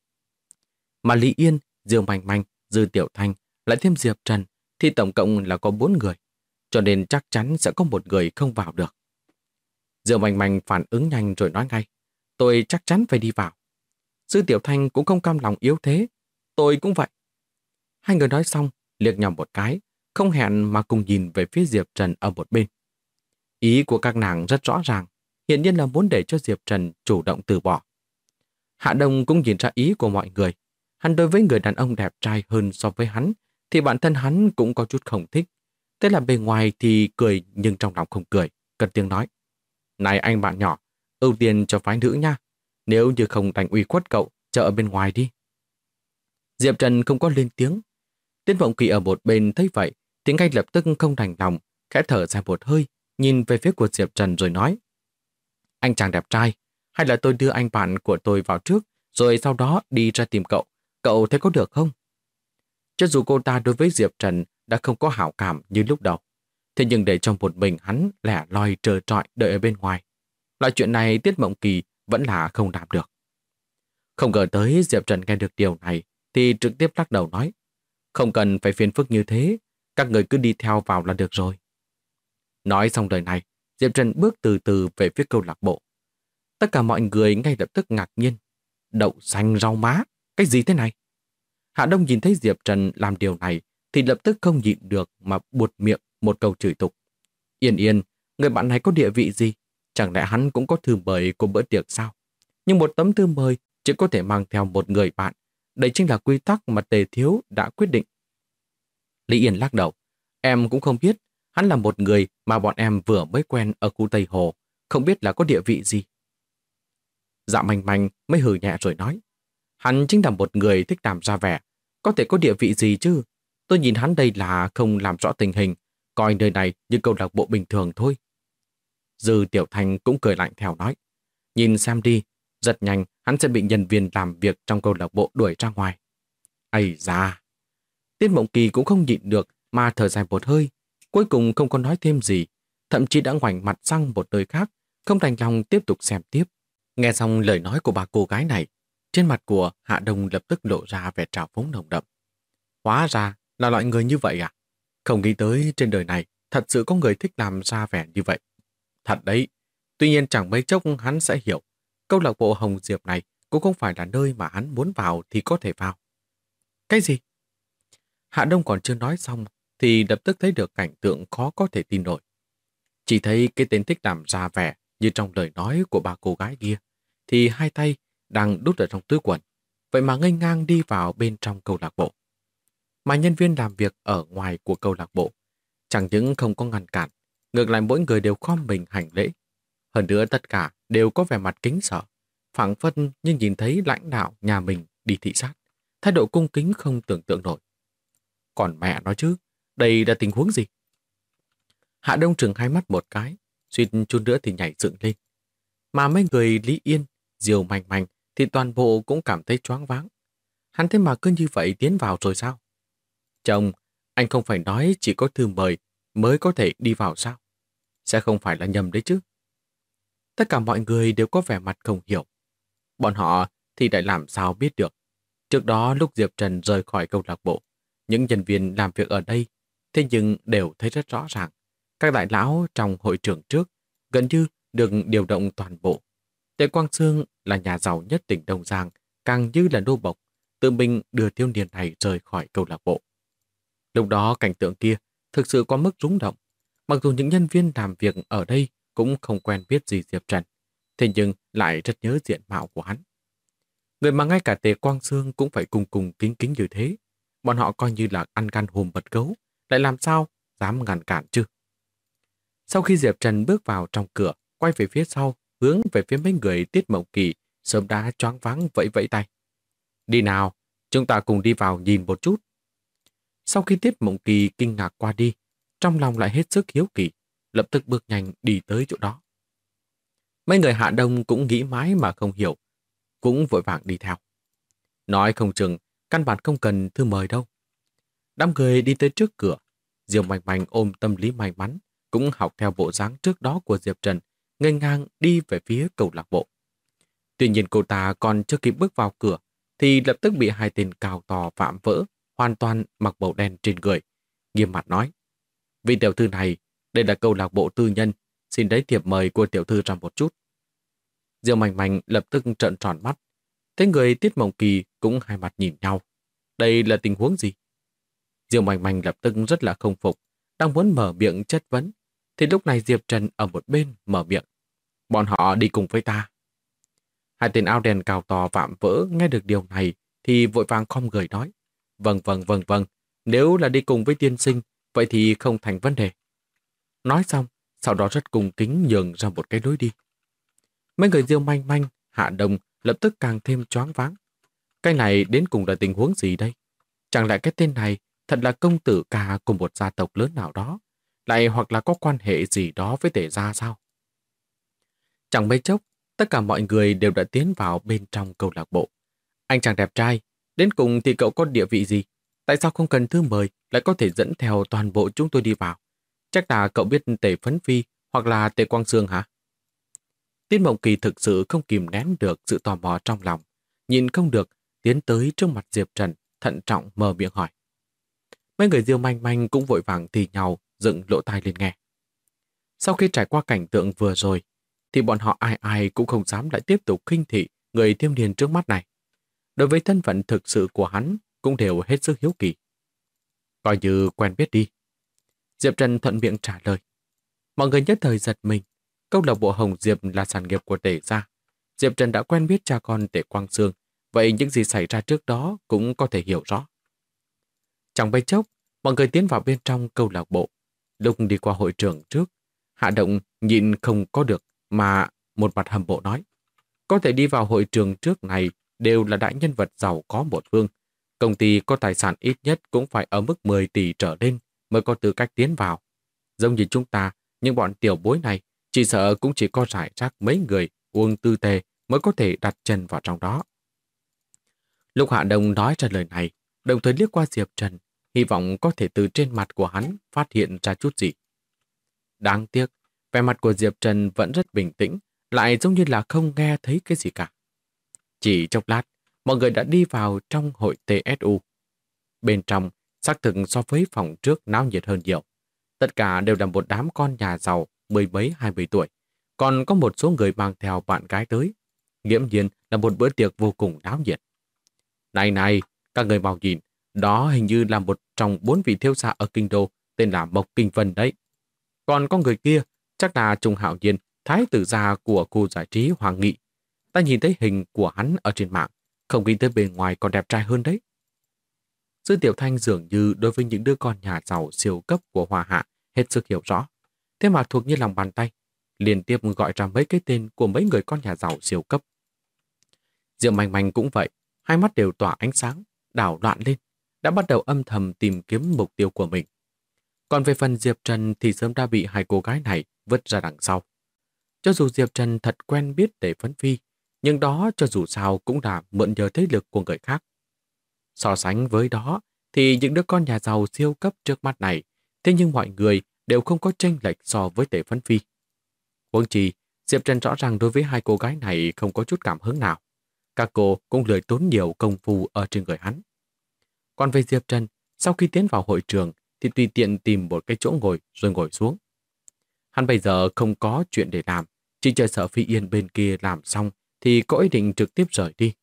Mà Lý Yên, Diêu Manh Manh, Dư Tiểu Thanh lại thêm Diệp Trần thì tổng cộng là có 4 người, cho nên chắc chắn sẽ có một người không vào được. Diêu Manh Manh phản ứng nhanh rồi nói ngay, tôi chắc chắn phải đi vào. Dư Tiểu Thanh cũng không cam lòng yếu thế, tôi cũng vậy. Hai người nói xong, liếc nhau một cái, không hẹn mà cùng nhìn về phía Diệp Trần ở một bên. Ý của các nàng rất rõ ràng, hiển nhiên là muốn để cho Diệp Trần chủ động từ bỏ. Hạ Đông cũng nhìn ra ý của mọi người. Hắn đối với người đàn ông đẹp trai hơn so với hắn, thì bản thân hắn cũng có chút không thích. Thế là bề ngoài thì cười nhưng trong lòng không cười, cất tiếng nói. Này anh bạn nhỏ, ưu tiên cho phái nữ nha. Nếu như không đành uy khuất cậu, chờ ở bên ngoài đi. Diệp Trần không có lên tiếng. Tiết Mộng Kỳ ở một bên thấy vậy, thì ngay lập tức không đành lòng, khẽ thở ra một hơi, nhìn về phía của Diệp Trần rồi nói. Anh chàng đẹp trai, hay là tôi đưa anh bạn của tôi vào trước, rồi sau đó đi ra tìm cậu. Cậu thấy có được không? Cho dù cô ta đối với Diệp Trần đã không có hảo cảm như lúc đầu, thế nhưng để cho một mình hắn lẻ loi trơ trọi đợi ở bên ngoài. Loại chuyện này Tiết Mộng Kỳ vẫn là không làm được. Không ngờ tới Diệp Trần nghe được điều này thì trực tiếp lắc đầu nói. Không cần phải phiền phức như thế, các người cứ đi theo vào là được rồi. Nói xong lời này, Diệp Trần bước từ từ về phía câu lạc bộ. Tất cả mọi người ngay lập tức ngạc nhiên. Đậu xanh rau má, cái gì thế này? Hạ Đông nhìn thấy Diệp Trần làm điều này thì lập tức không nhịn được mà buột miệng một câu chửi tục. Yên Yên, người bạn này có địa vị gì? Chẳng lẽ hắn cũng có thư mời của bữa tiệc sao? Nhưng một tấm thư mời chỉ có thể mang theo một người bạn. Đây chính là quy tắc mà Tề Thiếu đã quyết định. Lý Yên lắc đầu. Em cũng không biết. Hắn là một người mà bọn em vừa mới quen ở khu Tây Hồ. Không biết là có địa vị gì. Dạ Manh Manh mới hừ nhẹ rồi nói. Hắn chính là một người thích làm ra vẻ. Có thể có địa vị gì chứ? Tôi nhìn hắn đây là không làm rõ tình hình. Coi nơi này như câu lạc bộ bình thường thôi. Dư Tiểu Thanh cũng cười lạnh theo nói. Nhìn xem đi. Rất nhanh hắn sẽ bị nhân viên làm việc trong câu lạc bộ đuổi ra ngoài. Ây da! Tiết Mộng Kỳ cũng không nhịn được mà thở dài một hơi, cuối cùng không có nói thêm gì, thậm chí đã ngoảnh mặt sang một nơi khác, không đành lòng tiếp tục xem tiếp. Nghe xong lời nói của bà cô gái này, trên mặt của Hạ Đông lập tức lộ ra vẻ trào phúng nồng đậm. Hóa ra là loại người như vậy à? Không nghĩ tới trên đời này thật sự có người thích làm ra vẻ như vậy. Thật đấy, tuy nhiên chẳng mấy chốc hắn sẽ hiểu, câu lạc bộ Hồng Diệp này cũng không phải là nơi mà hắn muốn vào thì có thể vào. Cái gì? Hạ Đông còn chưa nói xong thì lập tức thấy được cảnh tượng khó có thể tin nổi. Chỉ thấy cái tên thích làm ra vẻ như trong lời nói của bà cô gái kia, thì hai tay đang đút ở trong túi quần, vậy mà nghênh ngang đi vào bên trong câu lạc bộ. Mà nhân viên làm việc ở ngoài của câu lạc bộ chẳng những không có ngăn cản, ngược lại mỗi người đều khom mình hành lễ. Hơn nữa tất cả đều có vẻ mặt kính sợ, phảng phất như nhìn thấy lãnh đạo nhà mình đi thị sát, thái độ cung kính không tưởng tượng nổi. Còn mẹ nói chứ, đây là tình huống gì? Hạ Đông trừng hai mắt một cái, suýt chút nữa thì nhảy dựng lên. Mà mấy người Lý Yên, Diều Mành Mành thì toàn bộ cũng cảm thấy choáng váng. Hắn thế mà cứ như vậy tiến vào rồi sao? Chồng, anh không phải nói chỉ có thư mời mới có thể đi vào sao? Sẽ không phải là nhầm đấy chứ? Tất cả mọi người đều có vẻ mặt không hiểu. Bọn họ thì lại làm sao biết được. Trước đó lúc Diệp Trần rời khỏi câu lạc bộ, những nhân viên làm việc ở đây thế nhưng đều thấy rất rõ ràng. Các đại lão trong hội trường trước gần như được điều động toàn bộ. Tề Quang Sương là nhà giàu nhất tỉnh Đông Giang, càng như là nô bộc, tự mình đưa thiếu niên này rời khỏi câu lạc bộ. Lúc đó cảnh tượng kia thực sự có mức rung động. Mặc dù những nhân viên làm việc ở đây cũng không quen biết gì Diệp Trần, thế nhưng lại rất nhớ diện mạo của hắn. Người mà ngay cả Tề Quang Sương cũng phải cùng cùng kính kính như thế. Bọn họ coi như là ăn gan hùm mật gấu, lại làm sao dám ngăn cản chứ? Sau khi Diệp Trần bước vào trong cửa, quay về phía sau, hướng về phía mấy người Tiết Mộng Kỳ, sớm đã choáng váng vẫy vẫy tay. Đi nào, chúng ta cùng đi vào nhìn một chút. Sau khi Tiết Mộng Kỳ kinh ngạc qua đi, trong lòng lại hết sức hiếu kỳ, lập tức bước nhanh đi tới chỗ đó. Mấy người Hạ Đông cũng nghĩ mãi mà không hiểu, cũng vội vàng đi theo. Nói không chừng, căn bản không cần thư mời đâu. Đám người đi tới trước cửa, Diệp Mành Mành ôm tâm lý may mắn, cũng học theo bộ dáng trước đó của Diệp Trần, nghênh ngang đi về phía câu lạc bộ. Tuy nhiên cô ta còn chưa kịp bước vào cửa, thì lập tức bị hai tên cao to vạm vỡ, hoàn toàn mặc màu đen trên người, nghiêm mặt nói: vị tiểu thư này, đây là câu lạc bộ tư nhân, xin lấy thiệp mời của tiểu thư ra một chút. Diệp Mành Mành lập tức trợn tròn mắt, thế người Tiết Mộng Kỳ cũng hai mặt nhìn nhau. Đây là tình huống gì? Diệp Mành Mành lập tức rất là không phục, đang muốn mở miệng chất vấn, thì lúc này Diệp Trần ở một bên mở miệng: bọn họ đi cùng với ta. Hai tên áo đen cao to vạm vỡ nghe được điều này thì vội vàng khom người nói: vâng, nếu là đi cùng với tiên sinh, vậy thì không thành vấn đề. Nói xong, sau đó rất cung kính nhường ra một cái lối đi. Mấy người Diêu Manh Manh, Hạ Đông lập tức càng thêm choáng váng. Cái này đến cùng là tình huống gì đây? Chẳng lẽ cái tên này thật là công tử ca của một gia tộc lớn nào đó, lại hoặc là có quan hệ gì đó với Tề gia sao? Chẳng mấy chốc, tất cả mọi người đều đã tiến vào bên trong câu lạc bộ. Anh chàng đẹp trai, đến cùng thì cậu có địa vị gì? Tại sao không cần thư mời lại có thể dẫn theo toàn bộ chúng tôi đi vào? Chắc là cậu biết Tề Phấn Phi hoặc là Tề Quang Sương hả? Tiết Mộng Kỳ thực sự không kìm nén được sự tò mò trong lòng, nhìn không được, tiến tới trước mặt Diệp Trần, thận trọng mở miệng hỏi. Mấy người Diêu Manh Manh cũng vội vàng thì nhau dựng lỗ tai lên nghe. Sau khi trải qua cảnh tượng vừa rồi, thì bọn họ ai ai cũng không dám lại tiếp tục khinh thị người thiếu niên trước mắt này. Đối với thân phận thực sự của hắn cũng đều hết sức hiếu kỳ. Coi như quen biết đi. Diệp Trần thuận miệng trả lời. Mọi người nhất thời giật mình. Câu lạc bộ Hồng Diệp là sản nghiệp của Tề gia. Diệp Trần đã quen biết cha con Tề Quang Sương, vậy những gì xảy ra trước đó cũng có thể hiểu rõ. Trong mấy chốc, mọi người tiến vào bên trong câu lạc bộ. Lúc đi qua hội trường trước, Hạ Động nhịn không có được mà một mặt hâm mộ nói: có thể đi vào hội trường trước này đều là đại nhân vật giàu có một phương. Công ty có tài sản ít nhất cũng phải ở mức 10 tỷ trở lên mới có tư cách tiến vào. Giống như chúng ta, những bọn tiểu bối này chỉ sợ cũng chỉ có rải rác mấy người uống tư tề mới có thể đặt chân vào trong đó. Lúc Hạ Đông nói ra lời này, đồng thời liếc qua Diệp Trần, hy vọng có thể từ trên mặt của hắn phát hiện ra chút gì. Đáng tiếc, vẻ mặt của Diệp Trần vẫn rất bình tĩnh, lại giống như là không nghe thấy cái gì cả. Chỉ chốc lát, mọi người đã đi vào trong hội TSU. Bên trong, xác thực so với phòng trước náo nhiệt hơn nhiều. Tất cả đều là một đám con nhà giàu, mười mấy 20 tuổi. Còn có một số người mang theo bạn gái tới. Nghiễm nhiên là một bữa tiệc vô cùng náo nhiệt. Này này, các người mau nhìn, đó hình như là một trong 4 vị thiếu gia ở kinh đô, tên là Mộc Kinh Vân đấy. Còn con người kia, chắc là Trung Hạo Nhiên, thái tử gia của khu giải trí Hoàng Nghị. Ta nhìn thấy hình của hắn ở trên mạng, không nghĩ tới bề ngoài còn đẹp trai hơn đấy. Sư Tiểu Thanh dường như đối với những đứa con nhà giàu siêu cấp của Hoa Hạ hết sức hiểu rõ. Thế mà thuộc như lòng bàn tay, liên tiếp gọi ra mấy cái tên của mấy người con nhà giàu siêu cấp. Diệp Manh Manh cũng vậy, hai mắt đều tỏa ánh sáng, đảo loạn lên, đã bắt đầu âm thầm tìm kiếm mục tiêu của mình. Còn về phần Diệp Trần thì sớm đã bị hai cô gái này vứt ra đằng sau. Cho dù Diệp Trần thật quen biết Tề Phấn Phi, nhưng đó cho dù sao cũng là mượn nhờ thế lực của người khác. So sánh với đó, thì những đứa con nhà giàu siêu cấp trước mắt này, thế nhưng mọi người đều không có chênh lệch so với Tề Phấn Phi. Huống chi, Diệp Trần rõ ràng đối với hai cô gái này không có chút cảm hứng nào. Các cô cũng lười tốn nhiều công phu ở trên người hắn. Còn về Diệp Trần, sau khi tiến vào hội trường thì tùy tiện tìm một cái chỗ ngồi rồi ngồi xuống. Hắn bây giờ không có chuyện để làm, chỉ chờ sợ Phi Yên bên kia làm xong thì có ý định trực tiếp rời đi.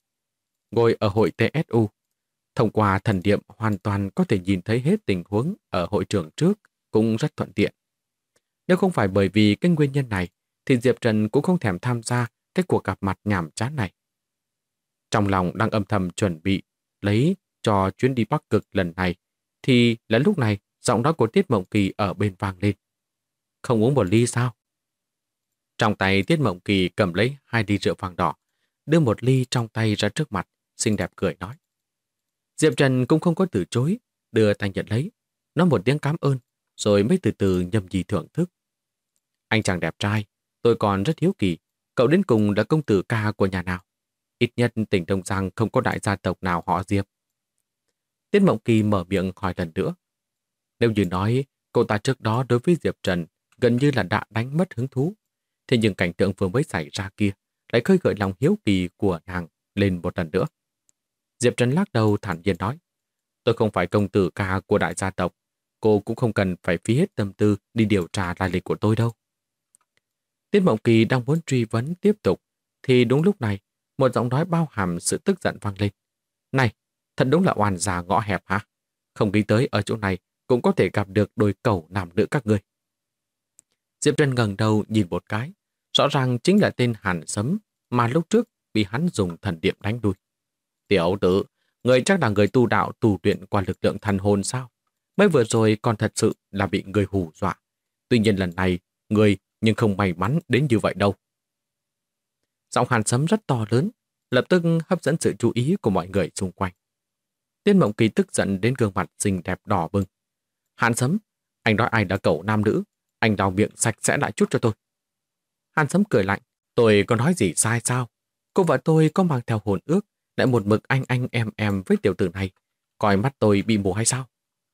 Ngồi ở hội TSU, thông qua thần niệm hoàn toàn có thể nhìn thấy hết tình huống ở hội trường trước, cũng rất thuận tiện. Nếu không phải bởi vì cái nguyên nhân này, thì Diệp Trần cũng không thèm tham gia cái cuộc gặp mặt nhàm chán này. Trong lòng đang âm thầm chuẩn bị lấy cho chuyến đi Bắc Cực lần này, thì là lúc này giọng nói của Tiết Mộng Kỳ ở bên vang lên. Không uống một ly sao? Trong tay Tiết Mộng Kỳ cầm lấy 2 ly rượu vàng đỏ, đưa một ly trong tay ra trước mặt, xinh đẹp cười nói. Diệp Trần cũng không có từ chối, đưa tay nhận lấy, nói một tiếng cảm ơn, rồi mới từ từ nhâm nhi thưởng thức. Anh chàng đẹp trai, tôi còn rất hiếu kỳ, cậu đến cùng là công tử ca của nhà nào? Ít nhất tỉnh Đông Giang không có đại gia tộc nào họ Diệp. Tiết Mộng Kỳ mở miệng hỏi lần nữa. Nếu như nói cô ta trước đó đối với Diệp Trần gần như là đã đánh mất hứng thú, thế nhưng cảnh tượng vừa mới xảy ra kia lại khơi gợi lòng hiếu kỳ của nàng lên một lần nữa. Diệp Trần lắc đầu thản nhiên nói, tôi không phải công tử ca của đại gia tộc, cô cũng không cần phải phí hết tâm tư đi điều tra lai lịch của tôi đâu. Tiết Mộng Kỳ đang muốn truy vấn tiếp tục, thì đúng lúc này, một giọng nói bao hàm sự tức giận vang lên. Này, thật đúng là oan già ngõ hẹp hả? Không nghĩ tới ở chỗ này cũng có thể gặp được đôi cẩu nam nữ các ngươi. Diệp Trần ngẩng đầu nhìn một cái, rõ ràng chính là tên Hàn Sấm mà lúc trước bị hắn dùng thần niệm đánh đuôi. Tiểu tử, người chắc là người tu đạo tu luyện qua lực lượng thần hồn sao? Mới vừa rồi còn thật sự là bị người hù dọa. Tuy nhiên lần này, người nhưng không may mắn đến như vậy đâu. Giọng Hàn Sấm rất to lớn, lập tức hấp dẫn sự chú ý của mọi người xung quanh. Tiên Mộng Kỳ tức giận đến gương mặt xinh đẹp đỏ bừng. Hàn Sấm, anh nói ai là cậu nam nữ, anh lau miệng sạch sẽ lại chút cho tôi. Hàn Sấm cười lạnh, tôi có nói gì sai sao? Cô và tôi có mang theo hồn ước, lại một mực anh em với tiểu tử này, coi mắt tôi bị mù hay sao?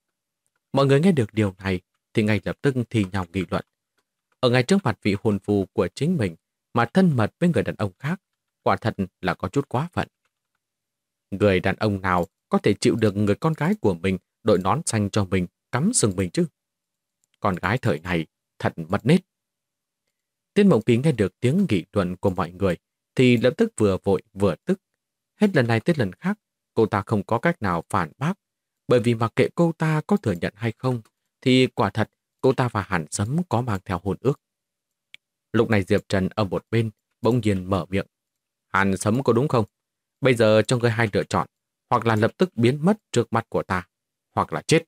Mọi người nghe được điều này thì ngay lập tức thì nhau nghị luận. Ở ngay trước mặt vị hôn phu của chính mình mà thân mật với người đàn ông khác, quả thật là có chút quá phận. Người đàn ông nào có thể chịu được người con gái của mình đội nón xanh cho mình, cắm sừng mình chứ? Con gái thời này thật mất nết. Tiên Mộng Kỳ nghe được tiếng nghị luận của mọi người thì lập tức vừa vội vừa tức. Hết lần này tới lần khác, cô ta không có cách nào phản bác, bởi vì mặc kệ cô ta có thừa nhận hay không, thì quả thật cô ta và Hàn Sấm có mang theo hôn ước. Lúc này Diệp Trần ở một bên bỗng nhiên mở miệng. Hàn Sấm có đúng không? Bây giờ cho ngươi hai lựa chọn, hoặc là lập tức biến mất trước mắt của ta, hoặc là chết.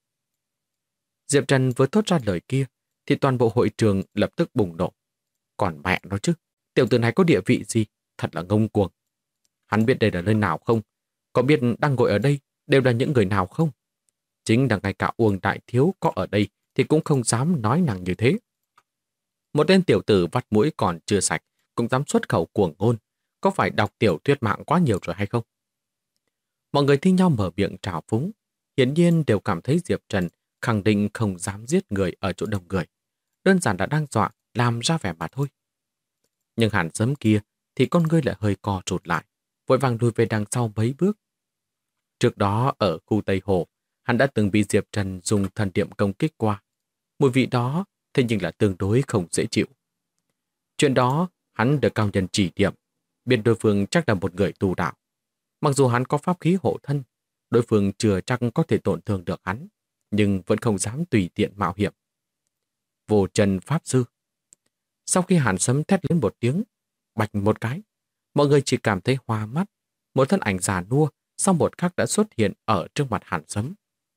Diệp Trần vừa thốt ra lời kia, thì toàn bộ hội trường lập tức bùng nổ. Còn mẹ nó chứ, tiểu tử này có địa vị gì, thật là ngông cuồng. Hắn biết đây là nơi nào không? Có biết đang ngồi ở đây đều là những người nào không? Chính là ngay cả Uông Đại Thiếu có ở đây thì cũng không dám nói năng như thế. Một tên tiểu tử vắt mũi còn chưa sạch cũng dám xuất khẩu cuồng ngôn, có phải đọc tiểu thuyết mạng quá nhiều rồi hay không? Mọi người thi nhau mở miệng trào phúng. hiển nhiên đều cảm thấy Diệp Trần khẳng định không dám giết người ở chỗ đông người. Đơn giản đã đang dọa, làm ra vẻ mà thôi. Nhưng Hàn Sấm kia thì con ngươi lại hơi co rụt lại, vội vàng lùi về đằng sau mấy bước. Trước đó ở khu Tây Hồ, hắn đã từng bị Diệp Trần dùng thần niệm công kích qua. Mùi vị đó thế nhưng là tương đối không dễ chịu. Chuyện đó hắn được cao nhân chỉ điểm, biết đối phương chắc là một người tu đạo. Mặc dù hắn có pháp khí hộ thân, đối phương chưa chắc có thể tổn thương được hắn, nhưng vẫn không dám tùy tiện mạo hiểm. Vô Trần Pháp Sư. Sau khi Hàn Sấm thét lên một tiếng, bạch một cái, mọi người chỉ cảm thấy hoa mắt. Một thân ảnh già nua sau một khắc đã xuất hiện ở trước mặt Hàn Sấm.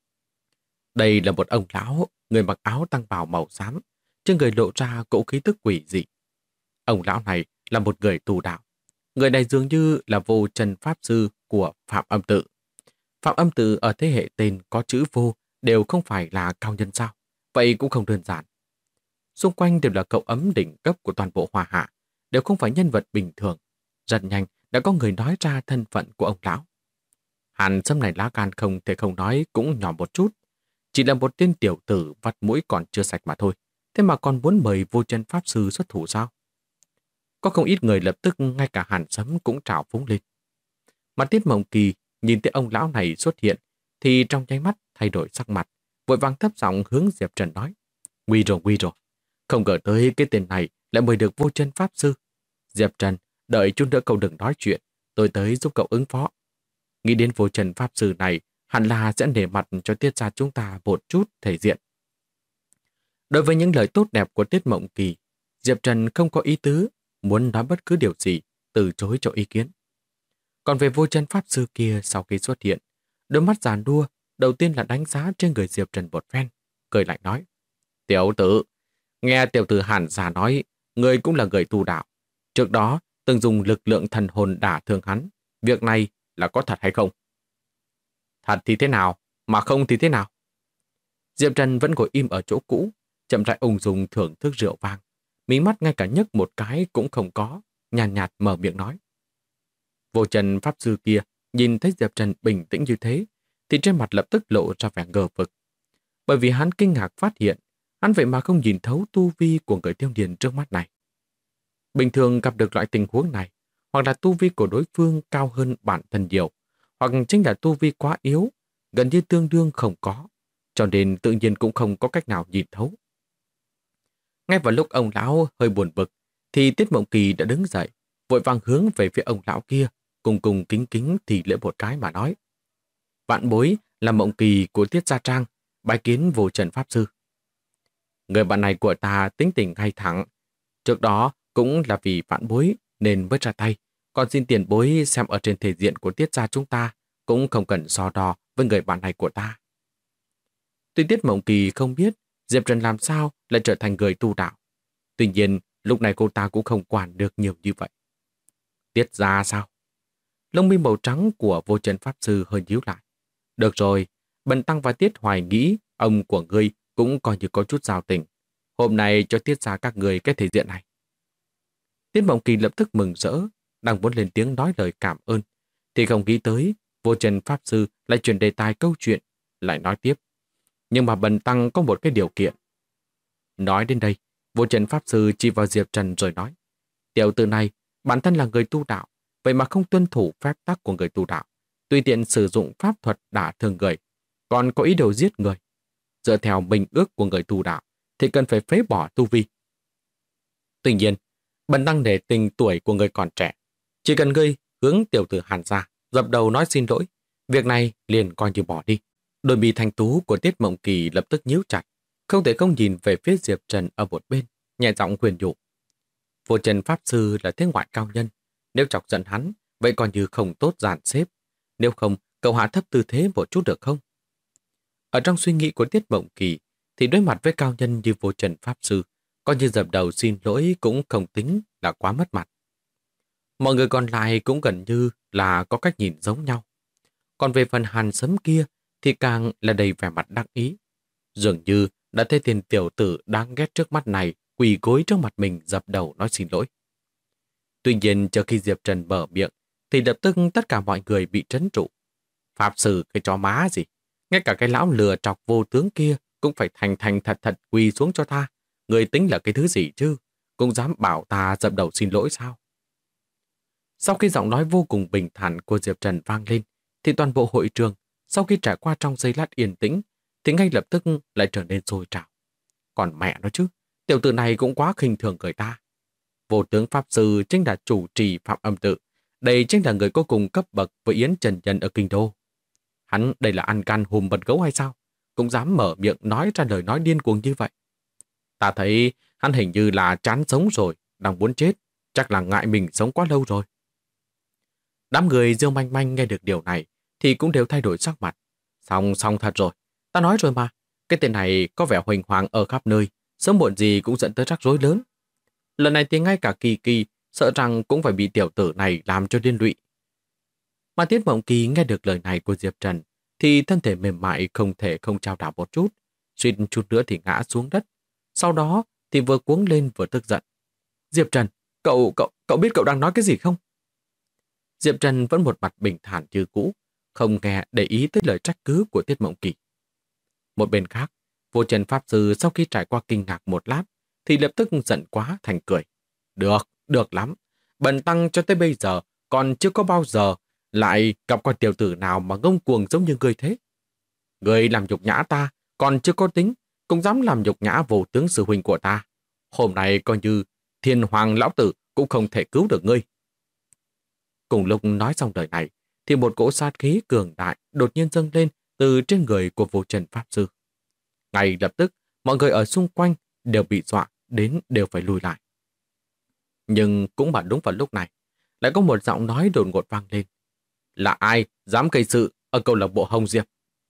Đây là một ông lão, người mặc áo tăng bào màu xám, trên người lộ ra cỗ khí tức quỷ dị. Ông lão này là một người tu đạo. Người này dường như là Vô Trần Pháp Sư của Phạm Âm Tự. Phạm Âm Tự ở thế hệ tên có chữ vô đều không phải là cao nhân sao? Vậy cũng không đơn giản. Xung quanh đều là cậu ấm đỉnh cấp của toàn bộ Hoa Hạ, đều không phải nhân vật bình thường. Rất nhanh đã có người nói ra thân phận của ông lão. Hàn Sâm này lá gan không thể không nói cũng nhỏ một chút. Chỉ là một tên tiểu tử vắt mũi còn chưa sạch mà thôi. Thế mà còn muốn mời Vô Chân Pháp Sư xuất thủ sao? Có không ít người lập tức ngay cả Hàn Sấm cũng trào phúng lên. Mà Tiết Mộng Kỳ nhìn thấy ông lão này xuất hiện thì trong nháy mắt thay đổi sắc mặt, vội vàng thấp giọng hướng Diệp Trần nói: Nguy rồi, nguy rồi. Không ngờ tới cái tên này lại mời được Vô Chân Pháp Sư. Diệp Trần, đợi chút nữa cậu đừng nói chuyện, tôi tới giúp cậu ứng phó. Nghĩ đến Vô Chân Pháp Sư này, hẳn là sẽ nể mặt cho Tiết gia chúng ta một chút thể diện. Đối với những lời tốt đẹp của Tiết Mộng Kỳ, Diệp Trần không có ý tứ muốn nói bất cứ điều gì, từ chối cho ý kiến. Còn về Vô Chân Pháp Sư kia sau khi xuất hiện, đôi mắt giàn đua đầu tiên là đánh giá trên người Diệp Trần một phen, cười lạnh nói: Tiểu tử, nghe tiểu tử Hàn già nói, người cũng là người tu đạo. Trước đó từng dùng lực lượng thần hồn đả thương hắn, việc này là có thật hay không? Thật thì thế nào, mà không thì thế nào? Diệp Trần vẫn ngồi im ở chỗ cũ, chậm rãi ung dung thưởng thức rượu vang. Mí mắt ngay cả nhấc một cái cũng không có, nhàn nhạt mở miệng nói. Vô Trần Pháp Sư kia nhìn thấy Diệp Trần bình tĩnh như thế, thì trên mặt lập tức lộ ra vẻ ngờ vực. Bởi vì hắn kinh ngạc phát hiện, hắn vậy mà không nhìn thấu tu vi của người thiếu niên trước mắt này. Bình thường gặp được loại tình huống này, hoặc là tu vi của đối phương cao hơn bản thân nhiều, hoặc chính là tu vi quá yếu, gần như tương đương không có, cho nên tự nhiên cũng không có cách nào nhìn thấu. Ngay vào lúc ông lão hơi buồn bực, thì Tiết Mộng Kỳ đã đứng dậy, vội vàng hướng về phía ông lão kia, cùng cùng kính kính thì lễ một cái mà nói: Vạn bối là Mộng Kỳ của Tiết Gia Trang, bái kiến Vô Trần Pháp Sư. Người bạn này của ta tính tình ngay thẳng, trước đó cũng là vì vạn bối nên mới ra tay, còn xin tiền bối xem ở trên thể diện của Tiết Gia chúng ta, cũng không cần so đo với người bạn này của ta. Tuy Tiết Mộng Kỳ không biết Diệp Trần làm sao lại trở thành người tu đạo, tuy nhiên lúc này cô ta cũng không quản được nhiều như vậy. Tiết Gia sao? Lông mi màu trắng của Vô Trần Pháp Sư hơi nhíu lại. Được rồi, Bần Tăng và Tiết Hoài nghĩ ông của ngươi cũng coi như có chút giao tình. Hôm nay cho Tiết Gia các người cái thể diện này. Tiết Mộng Kỳ lập tức mừng rỡ, đang muốn lên tiếng nói lời cảm ơn, thì không nghĩ tới Vô Trần Pháp Sư lại chuyển đề tài câu chuyện, lại nói tiếp. Nhưng mà Bần Tăng có một cái điều kiện. Nói đến đây, Vô Trần Pháp Sư chỉ vào Diệp Trần rồi nói: Tiểu tử này, bản thân là người tu đạo, vậy mà không tuân thủ phép tắc của người tu đạo, tùy tiện sử dụng pháp thuật đả thương người, còn có ý đồ giết người. Dựa theo minh ước của người tu đạo, thì cần phải phế bỏ tu vi. Tuy nhiên, Bần Tăng để tình tuổi của người còn trẻ, chỉ cần ngươi hướng tiểu tử Hàn ra, dập đầu nói xin lỗi, việc này liền coi như bỏ đi. Đôi mi thanh tú của Tiết Mộng Kỳ lập tức nhíu chặt, không thể không nhìn về phía Diệp Trần ở một bên, nhẹ giọng khuyên nhủ. Vô Trần Pháp Sư là thế ngoại cao nhân, nếu chọc giận hắn, vậy coi như không tốt dàn xếp. Nếu không, cậu hạ thấp tư thế một chút được không? Ở trong suy nghĩ của Tiết Mộng Kỳ, thì đối mặt với cao nhân như Vô Trần Pháp Sư, coi như dập đầu xin lỗi cũng không tính là quá mất mặt. Mọi người còn lại cũng gần như là có cách nhìn giống nhau. Còn về phần Hàn Sấm kia, thì càng là đầy vẻ mặt đắc ý. Dường như đã thấy tiền tiểu tử đáng ghét trước mắt này quỳ gối trước mặt mình dập đầu nói xin lỗi. Tuy nhiên chờ khi Diệp Trần mở miệng thì lập tức tất cả mọi người bị trấn trụ. Pháp Sư cái chó má gì? Ngay cả cái lão lừa trọc vô tướng kia cũng phải thành thành thật thật quỳ xuống cho ta. Người tính là cái thứ gì chứ? Cũng dám bảo ta dập đầu xin lỗi sao? Sau khi giọng nói vô cùng bình thản của Diệp Trần vang lên, thì toàn bộ hội trường, sau khi trải qua trong giây lát yên tĩnh, thì ngay lập tức lại trở nên sôi trào. Còn mẹ nó chứ, tiểu tử này cũng quá khinh thường người ta. Vô tướng Pháp Sư chính là chủ trì Phạm Âm Tự. Đây chính là người có cùng cấp bậc với Yến Trần Nhân ở Kinh Đô. Hắn đây là ăn gan hùm bật gấu hay sao? Cũng dám mở miệng nói ra lời nói điên cuồng như vậy. Ta thấy hắn hình như là chán sống rồi, đang muốn chết. Chắc là ngại mình sống quá lâu rồi. Đám người Diêu Manh Manh nghe được điều này thì cũng đều thay đổi sắc mặt. Xong thật rồi. Ta nói rồi mà. Cái tên này có vẻ huỳnh hoang ở khắp nơi. Sớm muộn gì cũng dẫn tới rắc rối lớn. Lần này thì ngay cả Kỳ Kỳ sợ rằng cũng phải bị tiểu tử này làm cho liên lụy. Mà Tiết Mộng Kỳ nghe được lời này của Diệp Trần thì thân thể mềm mại không thể không chao đảo một chút. Suýt chút nữa thì ngã xuống đất. Sau đó thì vừa cuống lên vừa tức giận. Diệp Trần, cậu biết cậu đang nói cái gì không? Diệp Trần vẫn một mặt bình thản như cũ, không nghe để ý tới lời trách cứ của Tiết Mộng Kỳ. Một bên khác, Vô Trần Pháp Sư sau khi trải qua kinh ngạc một lát, thì lập tức giận quá thành cười. Được lắm. Bần tăng cho tới bây giờ còn chưa có bao giờ lại gặp con tiểu tử nào mà ngông cuồng giống như ngươi thế. Ngươi làm nhục nhã ta, còn chưa có tính, cũng dám làm nhục nhã Vô tướng sư huynh của ta. Hôm nay coi như Thiên Hoàng lão tử cũng không thể cứu được ngươi. Cùng lúc nói xong lời này, thì một cỗ sát khí cường đại đột nhiên dâng lên từ trên người của Vô Trần Pháp Sư. Ngay lập tức, mọi người ở xung quanh đều bị dọa đến đều phải lùi lại. Nhưng cũng mà đúng vào lúc này, lại có một giọng nói đột ngột vang lên. Là ai dám gây sự ở câu lạc bộ Hồng Diệp?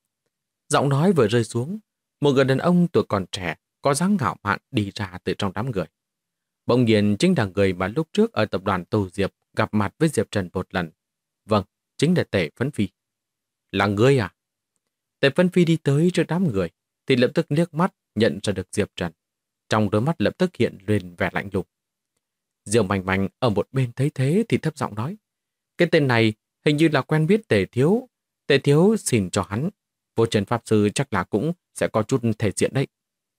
Giọng nói vừa rơi xuống, một người đàn ông tuổi còn trẻ, có dáng ngạo mạn đi ra từ trong đám người. Bỗng nhiên chính là người mà lúc trước ở tập đoàn Tô Diệp gặp mặt với Diệp Trần một lần. Vâng, chính là Tề Phấn Phi. Là ngươi à? Tề Phấn Phi đi tới trước đám người, thì lập tức liếc mắt nhận ra được Diệp Trần. Trong đôi mắt lập tức hiện lên vẻ lạnh lùng. Diêu Manh Manh ở một bên thấy thế thì thấp giọng nói. Cái tên này hình như là quen biết Tề Thiếu. Tề Thiếu xin cho hắn. Vô Trần Pháp Sư chắc là cũng sẽ có chút thể diện đấy.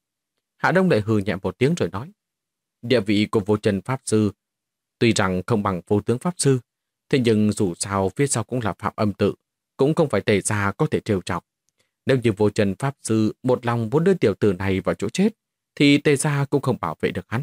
Hạ Đông lại hừ nhẹ một tiếng rồi nói. Địa vị của Vô Trần Pháp Sư tuy rằng không bằng Vô Tướng Pháp Sư, thế nhưng dù sao phía sau cũng là Phạm Âm Tự, cũng không phải Tề gia có thể trêu chọc. Nếu như Vô Trần Pháp Sư một lòng muốn đưa tiểu tử này vào chỗ chết, thì Tề gia cũng không bảo vệ được hắn.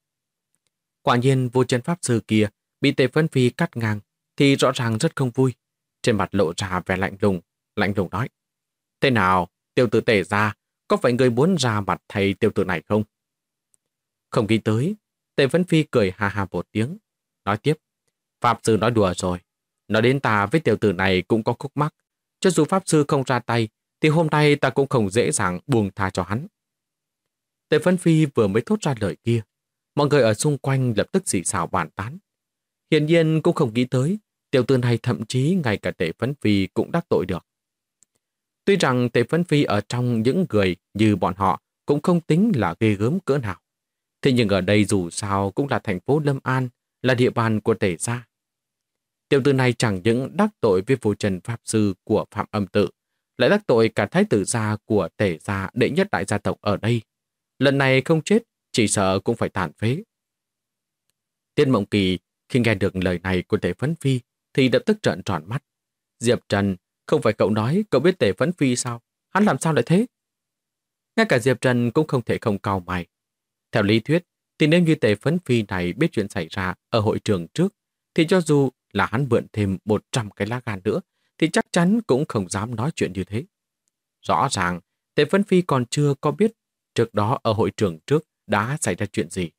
Quả nhiên Vô Trần Pháp Sư kia bị Tề Phấn Phi cắt ngang thì rõ ràng rất không vui. Trên mặt lộ ra vẻ lạnh lùng nói. Thế nào, tiểu tử Tề gia, có phải người muốn ra mặt thay tiểu tử này không? Không nghĩ tới, Tề Phấn Phi cười hà hà một tiếng, nói tiếp. Pháp Sư nói đùa rồi. Nói đến ta với tiểu tử này cũng có khúc mắc. Cho dù Pháp Sư không ra tay, thì hôm nay ta cũng không dễ dàng buông tha cho hắn. Tề Phấn Phi vừa mới thốt ra lời kia, mọi người ở xung quanh lập tức xì xào bàn tán. Hiển nhiên cũng không nghĩ tới, tiểu tử này thậm chí ngay cả Tề Phấn Phi cũng đắc tội được. Tuy rằng Tề Phấn Phi ở trong những người như bọn họ cũng không tính là ghê gớm cỡ nào. Thế nhưng ở đây dù sao cũng là thành phố Lâm An, là địa bàn của Tề gia. Tiểu tử này chẳng những đắc tội với Vô Trần Pháp Sư của Phạm Âm Tự, lại đắc tội cả thái tử gia của Tề gia đệ nhất đại gia tộc ở đây. Lần này không chết, chỉ sợ cũng phải tàn phế. Tiết Mộng Kỳ khi nghe được lời này của Tề Phấn Phi thì lập tức trợn tròn mắt. Diệp Trần, không phải cậu nói cậu biết Tề Phấn Phi sao? Hắn làm sao lại thế? Ngay cả Diệp Trần cũng không thể không cau mày. Theo lý thuyết, thì nếu như Tề Phấn Phi này biết chuyện xảy ra ở hội trường trước, thì cho dù là hắn mượn thêm 100 cái lá gan nữa, thì chắc chắn cũng không dám nói chuyện như thế. Rõ ràng, Tề Phấn Phi còn chưa có biết trước đó ở hội trường trước đã xảy ra chuyện gì.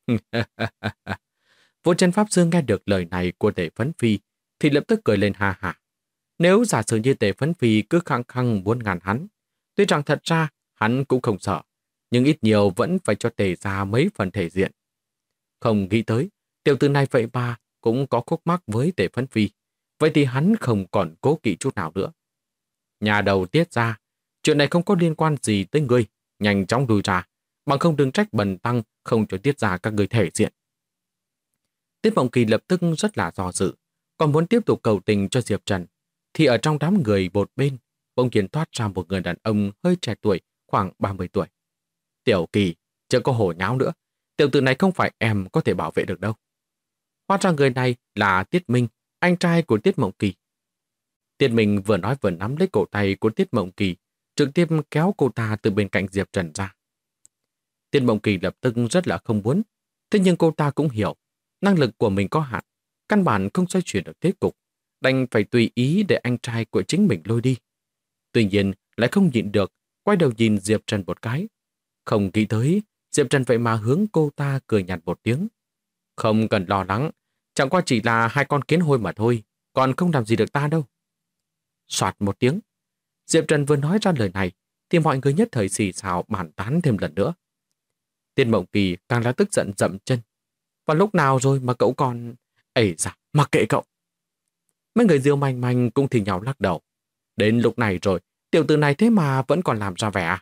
Vô Trần Pháp Sư nghe được lời này của Tề Phấn Phi thì lập tức cười lên ha hả. Nếu giả sử như Tề Phấn Phi cứ khăng khăng muốn ngăn hắn, tuy rằng thật ra hắn cũng không sợ, nhưng ít nhiều vẫn phải cho Tề ra mấy phần thể diện. Không nghĩ tới, tiểu tử này vậy mà cũng có khúc mắc với Tề Phấn Phi, vậy thì hắn không còn cố kỵ chút nào nữa. Nhà đầu Tiết ra, chuyện này không có liên quan gì tới ngươi, nhanh chóng đuổi ra, bằng không đừng trách bần tăng không cho Tiết ra các người thể diện. Tiết Mộng Kỳ lập tức rất là do dự, còn muốn tiếp tục cầu tình cho Diệp Trần, thì ở trong đám người một bên, bỗng nhiên thoát ra một người đàn ông hơi trẻ tuổi, khoảng 30 tuổi. Tiểu Kỳ, chưa có hồ nháo nữa. Tiểu tử này không phải em có thể bảo vệ được đâu. Hóa ra người này là Tiết Minh, anh trai của Tiết Mộng Kỳ. Tiết Minh vừa nói vừa nắm lấy cổ tay của Tiết Mộng Kỳ, trực tiếp kéo cô ta từ bên cạnh Diệp Trần ra. Tiết Mộng Kỳ lập tức rất là không muốn, thế nhưng cô ta cũng hiểu, năng lực của mình có hạn, căn bản không xoay chuyển được thế cục, đành phải tùy ý để anh trai của chính mình lôi đi. Tuy nhiên lại không nhịn được, quay đầu nhìn Diệp Trần một cái. Không nghĩ tới, Diệp Trần vậy mà hướng cô ta cười nhạt một tiếng. Không cần lo lắng, chẳng qua chỉ là hai con kiến hôi mà thôi, còn không làm gì được ta đâu. Soạt một tiếng, Diệp Trần vừa nói ra lời này, thì mọi người nhất thời xì xào bàn tán thêm lần nữa. Tiên Mộng Kỳ càng là tức giận dậm chân. Và lúc nào rồi mà cậu còn... Ây da, mặc kệ cậu. Mấy người Diêu Manh Manh cũng thì nhau lắc đầu. Đến lúc này rồi, tiểu tử này thế mà vẫn còn làm ra vẻ à?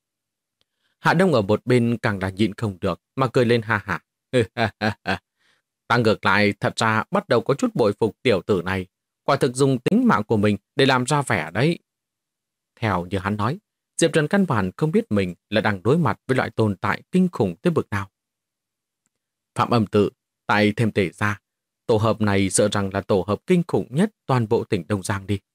Hạ Đông ở một bên càng là nhịn không được mà cười lên ha hả. Ta ngược lại thật ra bắt đầu có chút bội phục tiểu tử này. Quả thực dùng tính mạng của mình để làm ra vẻ đấy. Theo như hắn nói, Diệp Trần căn bản không biết mình là đang đối mặt với loại tồn tại kinh khủng tới bực nào. Phạm Âm Tự, tại thêm Tề Gia, tổ hợp này sợ rằng là tổ hợp kinh khủng nhất toàn bộ tỉnh Đông Giang đi.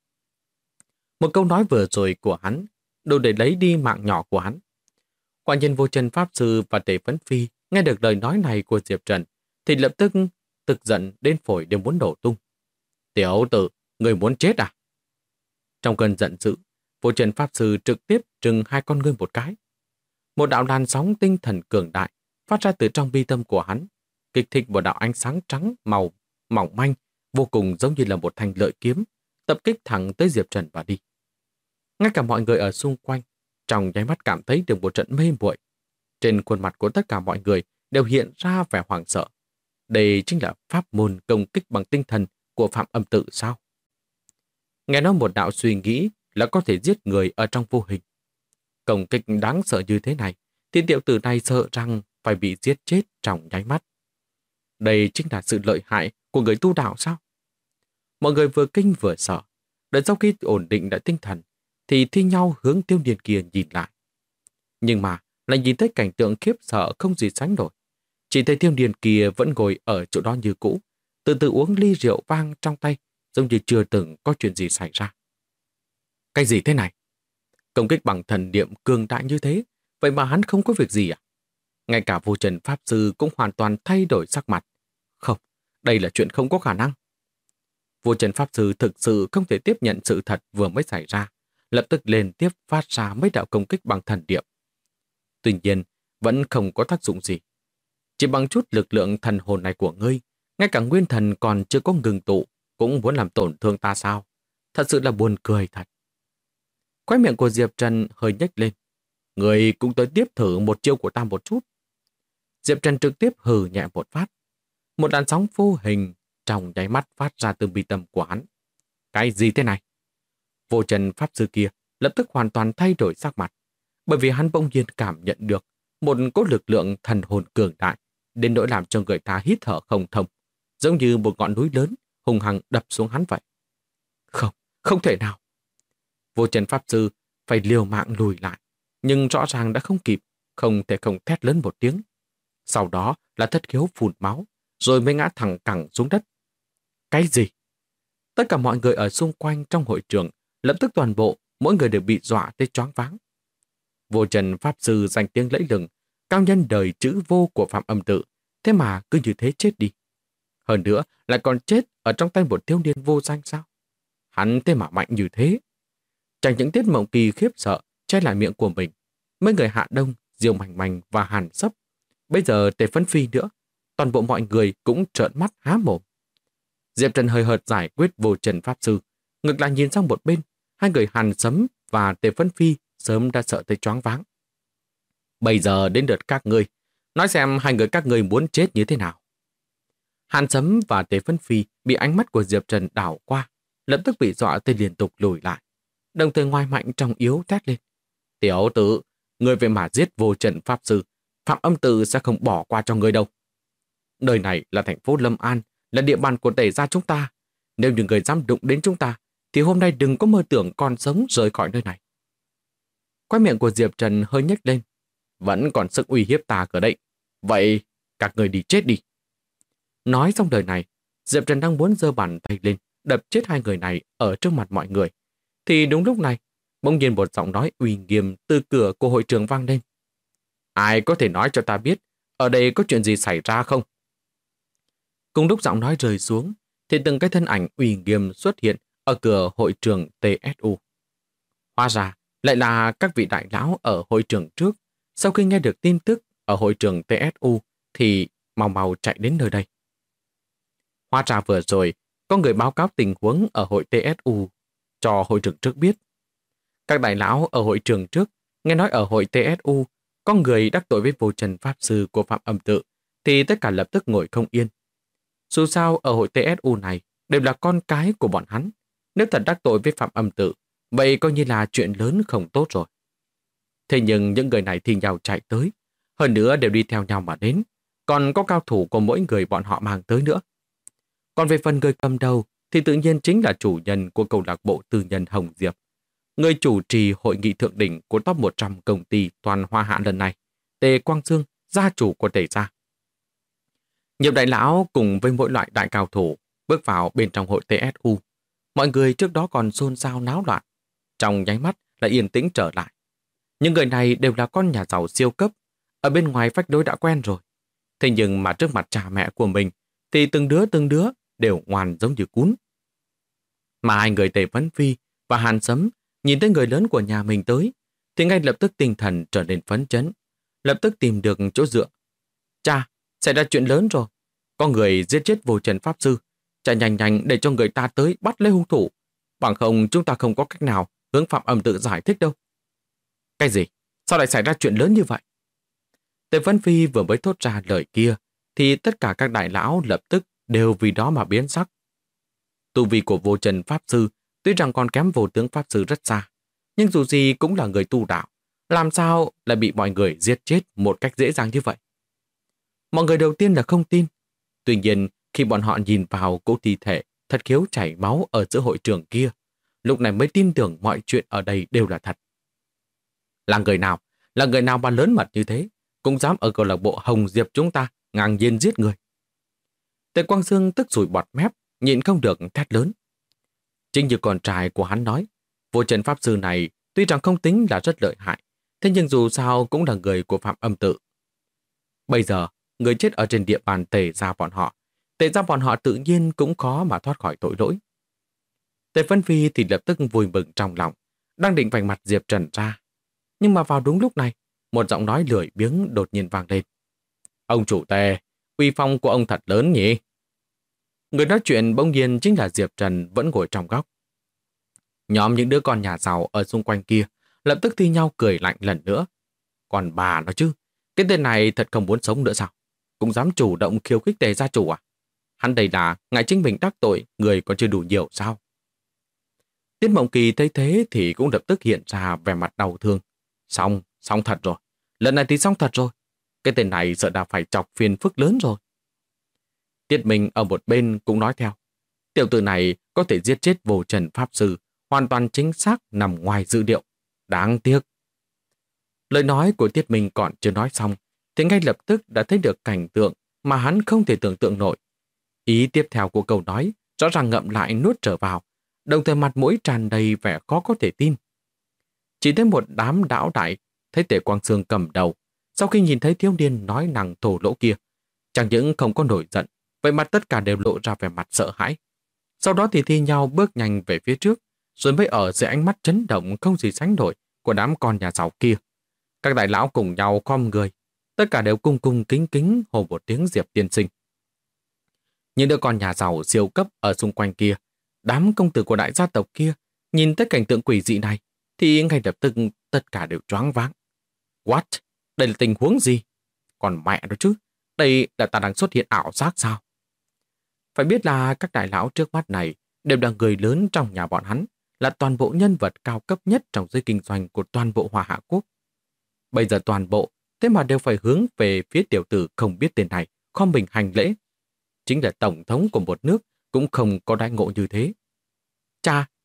Một câu nói vừa rồi của hắn đủ để lấy đi mạng nhỏ của hắn. Quả nhiên Vô Trần Pháp Sư và Tề Phấn Phi nghe được lời nói này của Diệp Trần thì lập tức giận đến phổi đều muốn nổ tung. Tiểu tử, người muốn chết à? Trong cơn giận dữ, Vô Trần Pháp Sư trực tiếp trừng hai con ngươi một cái. Một đạo làn sóng tinh thần cường đại phát ra từ trong bi tâm của hắn, kích thích một đạo ánh sáng trắng màu mỏng manh, vô cùng giống như là một thanh lợi kiếm, tập kích thẳng tới Diệp Trần và đi. Ngay cả mọi người ở xung quanh, trong nháy mắt cảm thấy được một trận mê muội. Trên khuôn mặt của tất cả mọi người đều hiện ra vẻ hoảng sợ. Đây chính là pháp môn công kích bằng tinh thần của Phạm Âm Tự sao? Nghe nói một đạo suy nghĩ là có thể giết người ở trong vô hình. Công kích đáng sợ như thế này, thì tiểu tử này sợ rằng phải bị giết chết trong nháy mắt. Đây chính là sự lợi hại của người tu đạo sao? Mọi người vừa kinh vừa sợ. Đợi sau khi ổn định lại tinh thần, thì thi nhau hướng Tiêu Điền kia nhìn lại. Nhưng mà lại nhìn thấy cảnh tượng khiếp sợ không gì sánh nổi. Chỉ thấy Tiêu Điền kia vẫn ngồi ở chỗ đó như cũ, từ từ uống ly rượu vang trong tay, giống như chưa từng có chuyện gì xảy ra. Cái gì thế này? Công kích bằng thần niệm cường đại như thế, vậy mà hắn không có việc gì à? Ngay cả Vô Trần Pháp Sư cũng hoàn toàn thay đổi sắc mặt. Không, đây là chuyện không có khả năng. Vô Trần Pháp Sư thực sự không thể tiếp nhận sự thật vừa mới xảy ra, lập tức lên tiếp phát ra mấy đạo công kích bằng thần niệm. Tuy nhiên, vẫn không có tác dụng gì. Chỉ bằng chút lực lượng thần hồn này của ngươi, ngay cả nguyên thần còn chưa có ngừng tụ, cũng muốn làm tổn thương ta sao? Thật sự là buồn cười thật. Khóe miệng của Diệp Trần hơi nhếch lên. Ngươi cũng tới tiếp thử một chiêu của ta một chút. Diệp Trần trực tiếp hừ nhẹ một phát. Một làn sóng vô hình trong nháy mắt phát ra từ bi tâm của hắn. Cái gì thế này? Vô Trần Pháp Sư kia lập tức hoàn toàn thay đổi sắc mặt, bởi vì hắn bỗng nhiên cảm nhận được một cỗ lực lượng thần hồn cường đại, đến nỗi làm cho người ta hít thở không thông, giống như một ngọn núi lớn hùng hăng đập xuống hắn vậy. Không, không thể nào. Vô Trần Pháp Sư phải liều mạng lùi lại, nhưng rõ ràng đã không kịp, không thể không thét lớn một tiếng. Sau đó là thất khiếu phun máu, rồi mới ngã thẳng cẳng xuống đất. Cái gì? Tất cả mọi người ở xung quanh trong hội trường lập tức toàn bộ, mỗi người đều bị dọa tới choáng váng. Vô Trần Pháp Sư danh tiếng lẫy lừng, cao nhân đời chữ vô của Phạm Âm Tự, thế mà cứ như thế chết đi. Hơn nữa lại còn chết ở trong tay một thiếu niên vô danh sao? Hắn thế mà mạnh như thế. Chẳng những Tiết Mộng Kỳ khiếp sợ, che lại miệng của mình. Mấy người Hạ Đông, Diêu Mành Mành và Hàn Sấp. Bây giờ Tề Phấn Phi nữa, toàn bộ mọi người cũng trợn mắt há mồm. Diệp Trần hơi hợt giải quyết Vô Trần Pháp Sư, ngược lại nhìn sang một bên, hai người Hàn Sấm và Tề Phấn Phi sớm đã sợ tới choáng váng. Bây giờ đến lượt các ngươi, nói xem hai người các ngươi muốn chết như thế nào. Hàn Sấm và Tề Phấn Phi bị ánh mắt của Diệp Trần đảo qua, lập tức bị dọa tới liên tục lùi lại, đồng thời ngoài mạnh trong yếu thét lên. Tiểu tử, người về mà giết Vô Trần Pháp Sư, Phạm Âm Tự sẽ không bỏ qua cho người đâu. Nơi này là thành phố Lâm An, là địa bàn của Tề gia chúng ta. Nếu như người dám đụng đến chúng ta, thì hôm nay đừng có mơ tưởng còn sống rời khỏi nơi này. Quai miệng của Diệp Trần hơi nhếch lên. Vẫn còn sức uy hiếp ta ở đây. Vậy các người đi chết đi. Nói xong lời này, Diệp Trần đang muốn giơ bàn tay lên đập chết hai người này ở trước mặt mọi người. Thì đúng lúc này, bỗng nhiên một giọng nói uy nghiêm từ cửa của hội trường vang lên. Ai có thể nói cho ta biết ở đây có chuyện gì xảy ra không? Cùng lúc giọng nói rơi xuống, thì từng cái thân ảnh uy nghiêm xuất hiện ở cửa hội trường TSU. Hóa ra, lại là các vị đại lão ở hội trường trước. Sau khi nghe được tin tức ở hội trường TSU thì mau mau chạy đến nơi đây. Hóa ra vừa rồi, có người báo cáo tình huống ở hội TSU cho hội trường trước biết. Các đại lão ở hội trường trước nghe nói ở hội TSU có người đắc tội với vô trần pháp sư của Phạm Âm Tự thì tất cả lập tức ngồi không yên. Dù sao ở hội TSU này đều là con cái của bọn hắn. Nếu thật đắc tội với Phạm Âm Tự, vậy coi như là chuyện lớn không tốt rồi. Thế nhưng những người này thì nhau chạy tới, hơn nữa đều đi theo nhau mà đến, còn có cao thủ của mỗi người bọn họ mang tới nữa. Còn về phần người cầm đầu thì tự nhiên chính là chủ nhân của câu lạc bộ tư nhân Hồng Diệp, người chủ trì hội nghị thượng đỉnh của top 100 công ty toàn Hoa Hạ lần này, Tề Quang Dương, gia chủ của Tề gia. Nhiều đại lão cùng với mỗi loại đại cao thủ bước vào bên trong hội TSU. Mọi người trước đó còn xôn xao náo loạn, trong nháy mắt lại yên tĩnh trở lại. Những người này đều là con nhà giàu siêu cấp, ở bên ngoài phách đối đã quen rồi. Thế nhưng mà trước mặt cha mẹ của mình thì từng đứa đều ngoan giống như cún. Mà hai người Tề Vấn Phi và Hàn Sấm nhìn thấy người lớn của nhà mình tới thì ngay lập tức tinh thần trở nên phấn chấn, lập tức tìm được chỗ dựa. Cha, xảy ra chuyện lớn rồi. Có người giết chết vô trần pháp sư. Cha nhanh nhanh để cho người ta tới bắt lấy hung thủ. Bằng không chúng ta không có cách nào hướng Phạm Âm Tự giải thích đâu. Cái gì? Sao lại xảy ra chuyện lớn như vậy? Tề Vân Phi vừa mới thốt ra lời kia thì tất cả các đại lão lập tức đều vì đó mà biến sắc. Tu vi của vô trần pháp sư tuy rằng còn kém vô tướng pháp sư rất xa, nhưng dù gì cũng là người tu đạo. Làm sao lại bị mọi người giết chết một cách dễ dàng như vậy? Mọi người đầu tiên là không tin. Tuy nhiên, khi bọn họ nhìn vào cỗ thi thể thật khiếu chảy máu ở giữa hội trường kia, lúc này mới tin tưởng mọi chuyện ở đây đều là thật. Là người nào? Là người nào mà lớn mật như thế? Cũng dám ở câu lạc bộ Hồng Diệp chúng ta ngang nhiên giết người. Tề Quang Dương tức sủi bọt mép, nhịn không được thét lớn. Chính như con trai của hắn nói, vô trần pháp sư này tuy rằng không tính là rất lợi hại, thế nhưng dù sao cũng là người của Phạm Âm Tự. Bây giờ, người chết ở trên địa bàn Tề gia bọn họ tự nhiên cũng khó mà thoát khỏi tội lỗi. Tề Vân Phi thì lập tức vui mừng trong lòng, đang định vành mặt Diệp Trần ra. Nhưng mà vào đúng lúc này, một giọng nói lười biếng đột nhiên vang lên. Ông chủ Tề, uy phong của ông thật lớn nhỉ? Người nói chuyện bỗng nhiên chính là Diệp Trần vẫn ngồi trong góc. Nhóm những đứa con nhà giàu ở xung quanh kia lập tức thi nhau cười lạnh lần nữa. Còn bà nói chứ, cái tên này thật không muốn sống nữa sao? Cũng dám chủ động khiêu khích Tề gia chủ à? Hắn đây là ngại chính mình đắc tội, người còn chưa đủ nhiều sao? Tiết Mộng Kỳ thấy thế thì cũng lập tức hiện ra vẻ mặt đau thương. Xong thật rồi. Lần này thì xong thật rồi. Cái tên này sợ đã phải chọc phiền phức lớn rồi. Tiết Minh ở một bên cũng nói theo. Tiểu tử này có thể giết chết vô trần pháp sư, hoàn toàn chính xác nằm ngoài dự liệu. Đáng tiếc. Lời nói của Tiết Minh còn chưa nói xong, thì ngay lập tức đã thấy được cảnh tượng mà hắn không thể tưởng tượng nổi. Ý tiếp theo của câu nói rõ ràng ngậm lại nuốt trở vào, đồng thời mặt mũi tràn đầy vẻ khó có thể tin. Chỉ thấy một đám đảo đại thấy Tề Quang Dương cầm đầu, sau khi nhìn thấy thiếu niên nói năng thổ lỗ kia, chẳng những không có nổi giận, vậy mà tất cả đều lộ ra vẻ mặt sợ hãi. Sau đó thì thi nhau bước nhanh về phía trước, rồi mới ở dưới ánh mắt chấn động không gì sánh nổi của đám con nhà giàu kia. Các đại lão cùng nhau khom người, tất cả đều cung cung kính kính hô một tiếng Diệp tiên sinh. Những đứa con nhà giàu siêu cấp ở xung quanh kia, đám công tử của đại gia tộc kia, nhìn thấy cảnh tượng quỷ dị này, thì ngay lập tức tất cả đều choáng váng. What? Đây là tình huống gì? Còn mẹ đó chứ, đây là ta đang xuất hiện ảo giác sao? Phải biết là các đại lão trước mắt này đều là người lớn trong nhà bọn hắn, là toàn bộ nhân vật cao cấp nhất trong giới kinh doanh của toàn bộ Hoa Hạ Quốc. Bây giờ toàn bộ, thế mà đều phải hướng về phía tiểu tử không biết tên này, khom mình hành lễ. Chính là tổng thống của một nước cũng không có đãi ngộ như thế. Cha,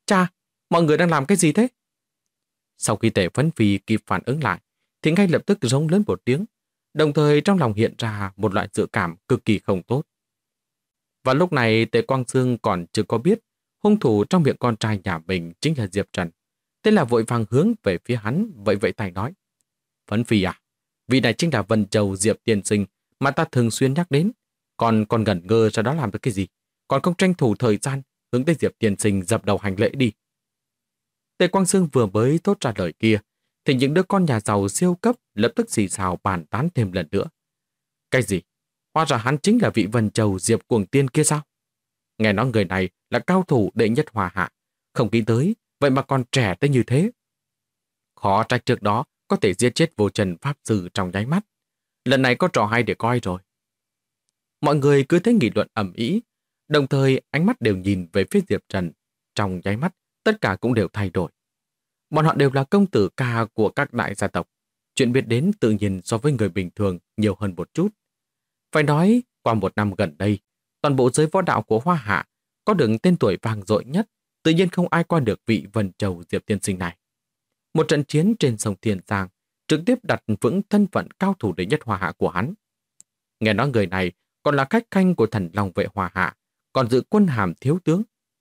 Cha, mọi người đang làm cái gì thế? Sau khi Tề Phấn Phi kịp phản ứng lại, thì ngay lập tức rống lớn một tiếng, đồng thời trong lòng hiện ra một loại dự cảm cực kỳ không tốt. Và lúc này Tề Quang Dương còn chưa có biết hung thủ trong miệng con trai nhà mình chính là Diệp Trần. Thế là vội vàng hướng về phía hắn, vẫy vẫy tay nói: Phấn Phi à, vị này chính là Vân Châu Diệp tiên sinh mà ta thường xuyên nhắc đến. Còn ngẩn ngơ ra đó làm được cái gì? Còn không tranh thủ thời gian hướng tới Diệp tiên sinh dập đầu hành lễ đi. Tề Quang Dương vừa mới thốt ra lời kia, thì những đứa con nhà giàu siêu cấp lập tức xì xào bàn tán thêm lần nữa. Cái gì? Hóa ra hắn chính là vị Vân Châu Diệp cuồng tiên kia sao? Nghe nói người này là cao thủ đệ nhất Hoa Hạ, không nghĩ tới, vậy mà còn trẻ tới như thế. Khó trách trước đó có thể giết chết Vô Trần Pháp Sư trong nháy mắt. Lần này có trò hay để coi rồi. Mọi người cứ thế nghị luận ầm ĩ, đồng thời ánh mắt đều nhìn về phía Diệp Trần. Trong nháy mắt, tất cả cũng đều thay đổi. Bọn họ đều là công tử ca của các đại gia tộc. Chuyện biết đến tự nhiên so với người bình thường nhiều hơn một chút. Phải nói, qua một năm gần đây, toàn bộ giới võ đạo của Hoa Hạ có được tên tuổi vang dội nhất, tự nhiên không ai qua được vị Vân Châu Diệp tiên sinh này. Một trận chiến trên sông Tiền Giang trực tiếp đặt vững thân phận cao thủ đệ nhất Hoa Hạ của hắn. Nghe nói người này còn là khách khanh của thần Long vệ Hoa Hạ, còn giữ quân hàm thiếu tướng.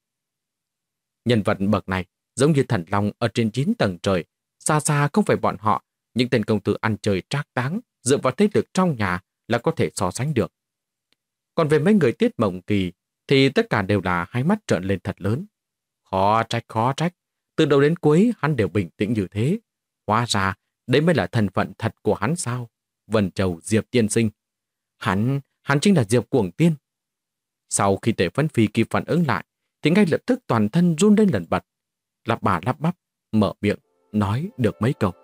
Nhân vật bậc này giống như thần long ở trên 9 tầng trời, xa xa không phải bọn họ, những tên công tử ăn chơi trác táng dựa vào thế lực trong nhà là có thể so sánh được. Còn về mấy người Tiết Mộng Kỳ thì tất cả đều là hai mắt trợn lên thật lớn. Khó trách, từ đầu đến cuối hắn đều bình tĩnh như thế. Hóa ra, đấy mới là thân phận thật của hắn sao? Vân Châu Diệp tiên sinh. Hắn chính là Diệp cuồng tiên. Sau khi Tề Phấn Phi kịp phản ứng lại, thì ngay lập tức toàn thân run lên lần bật, lắp bà lắp bắp, mở miệng, nói được mấy câu.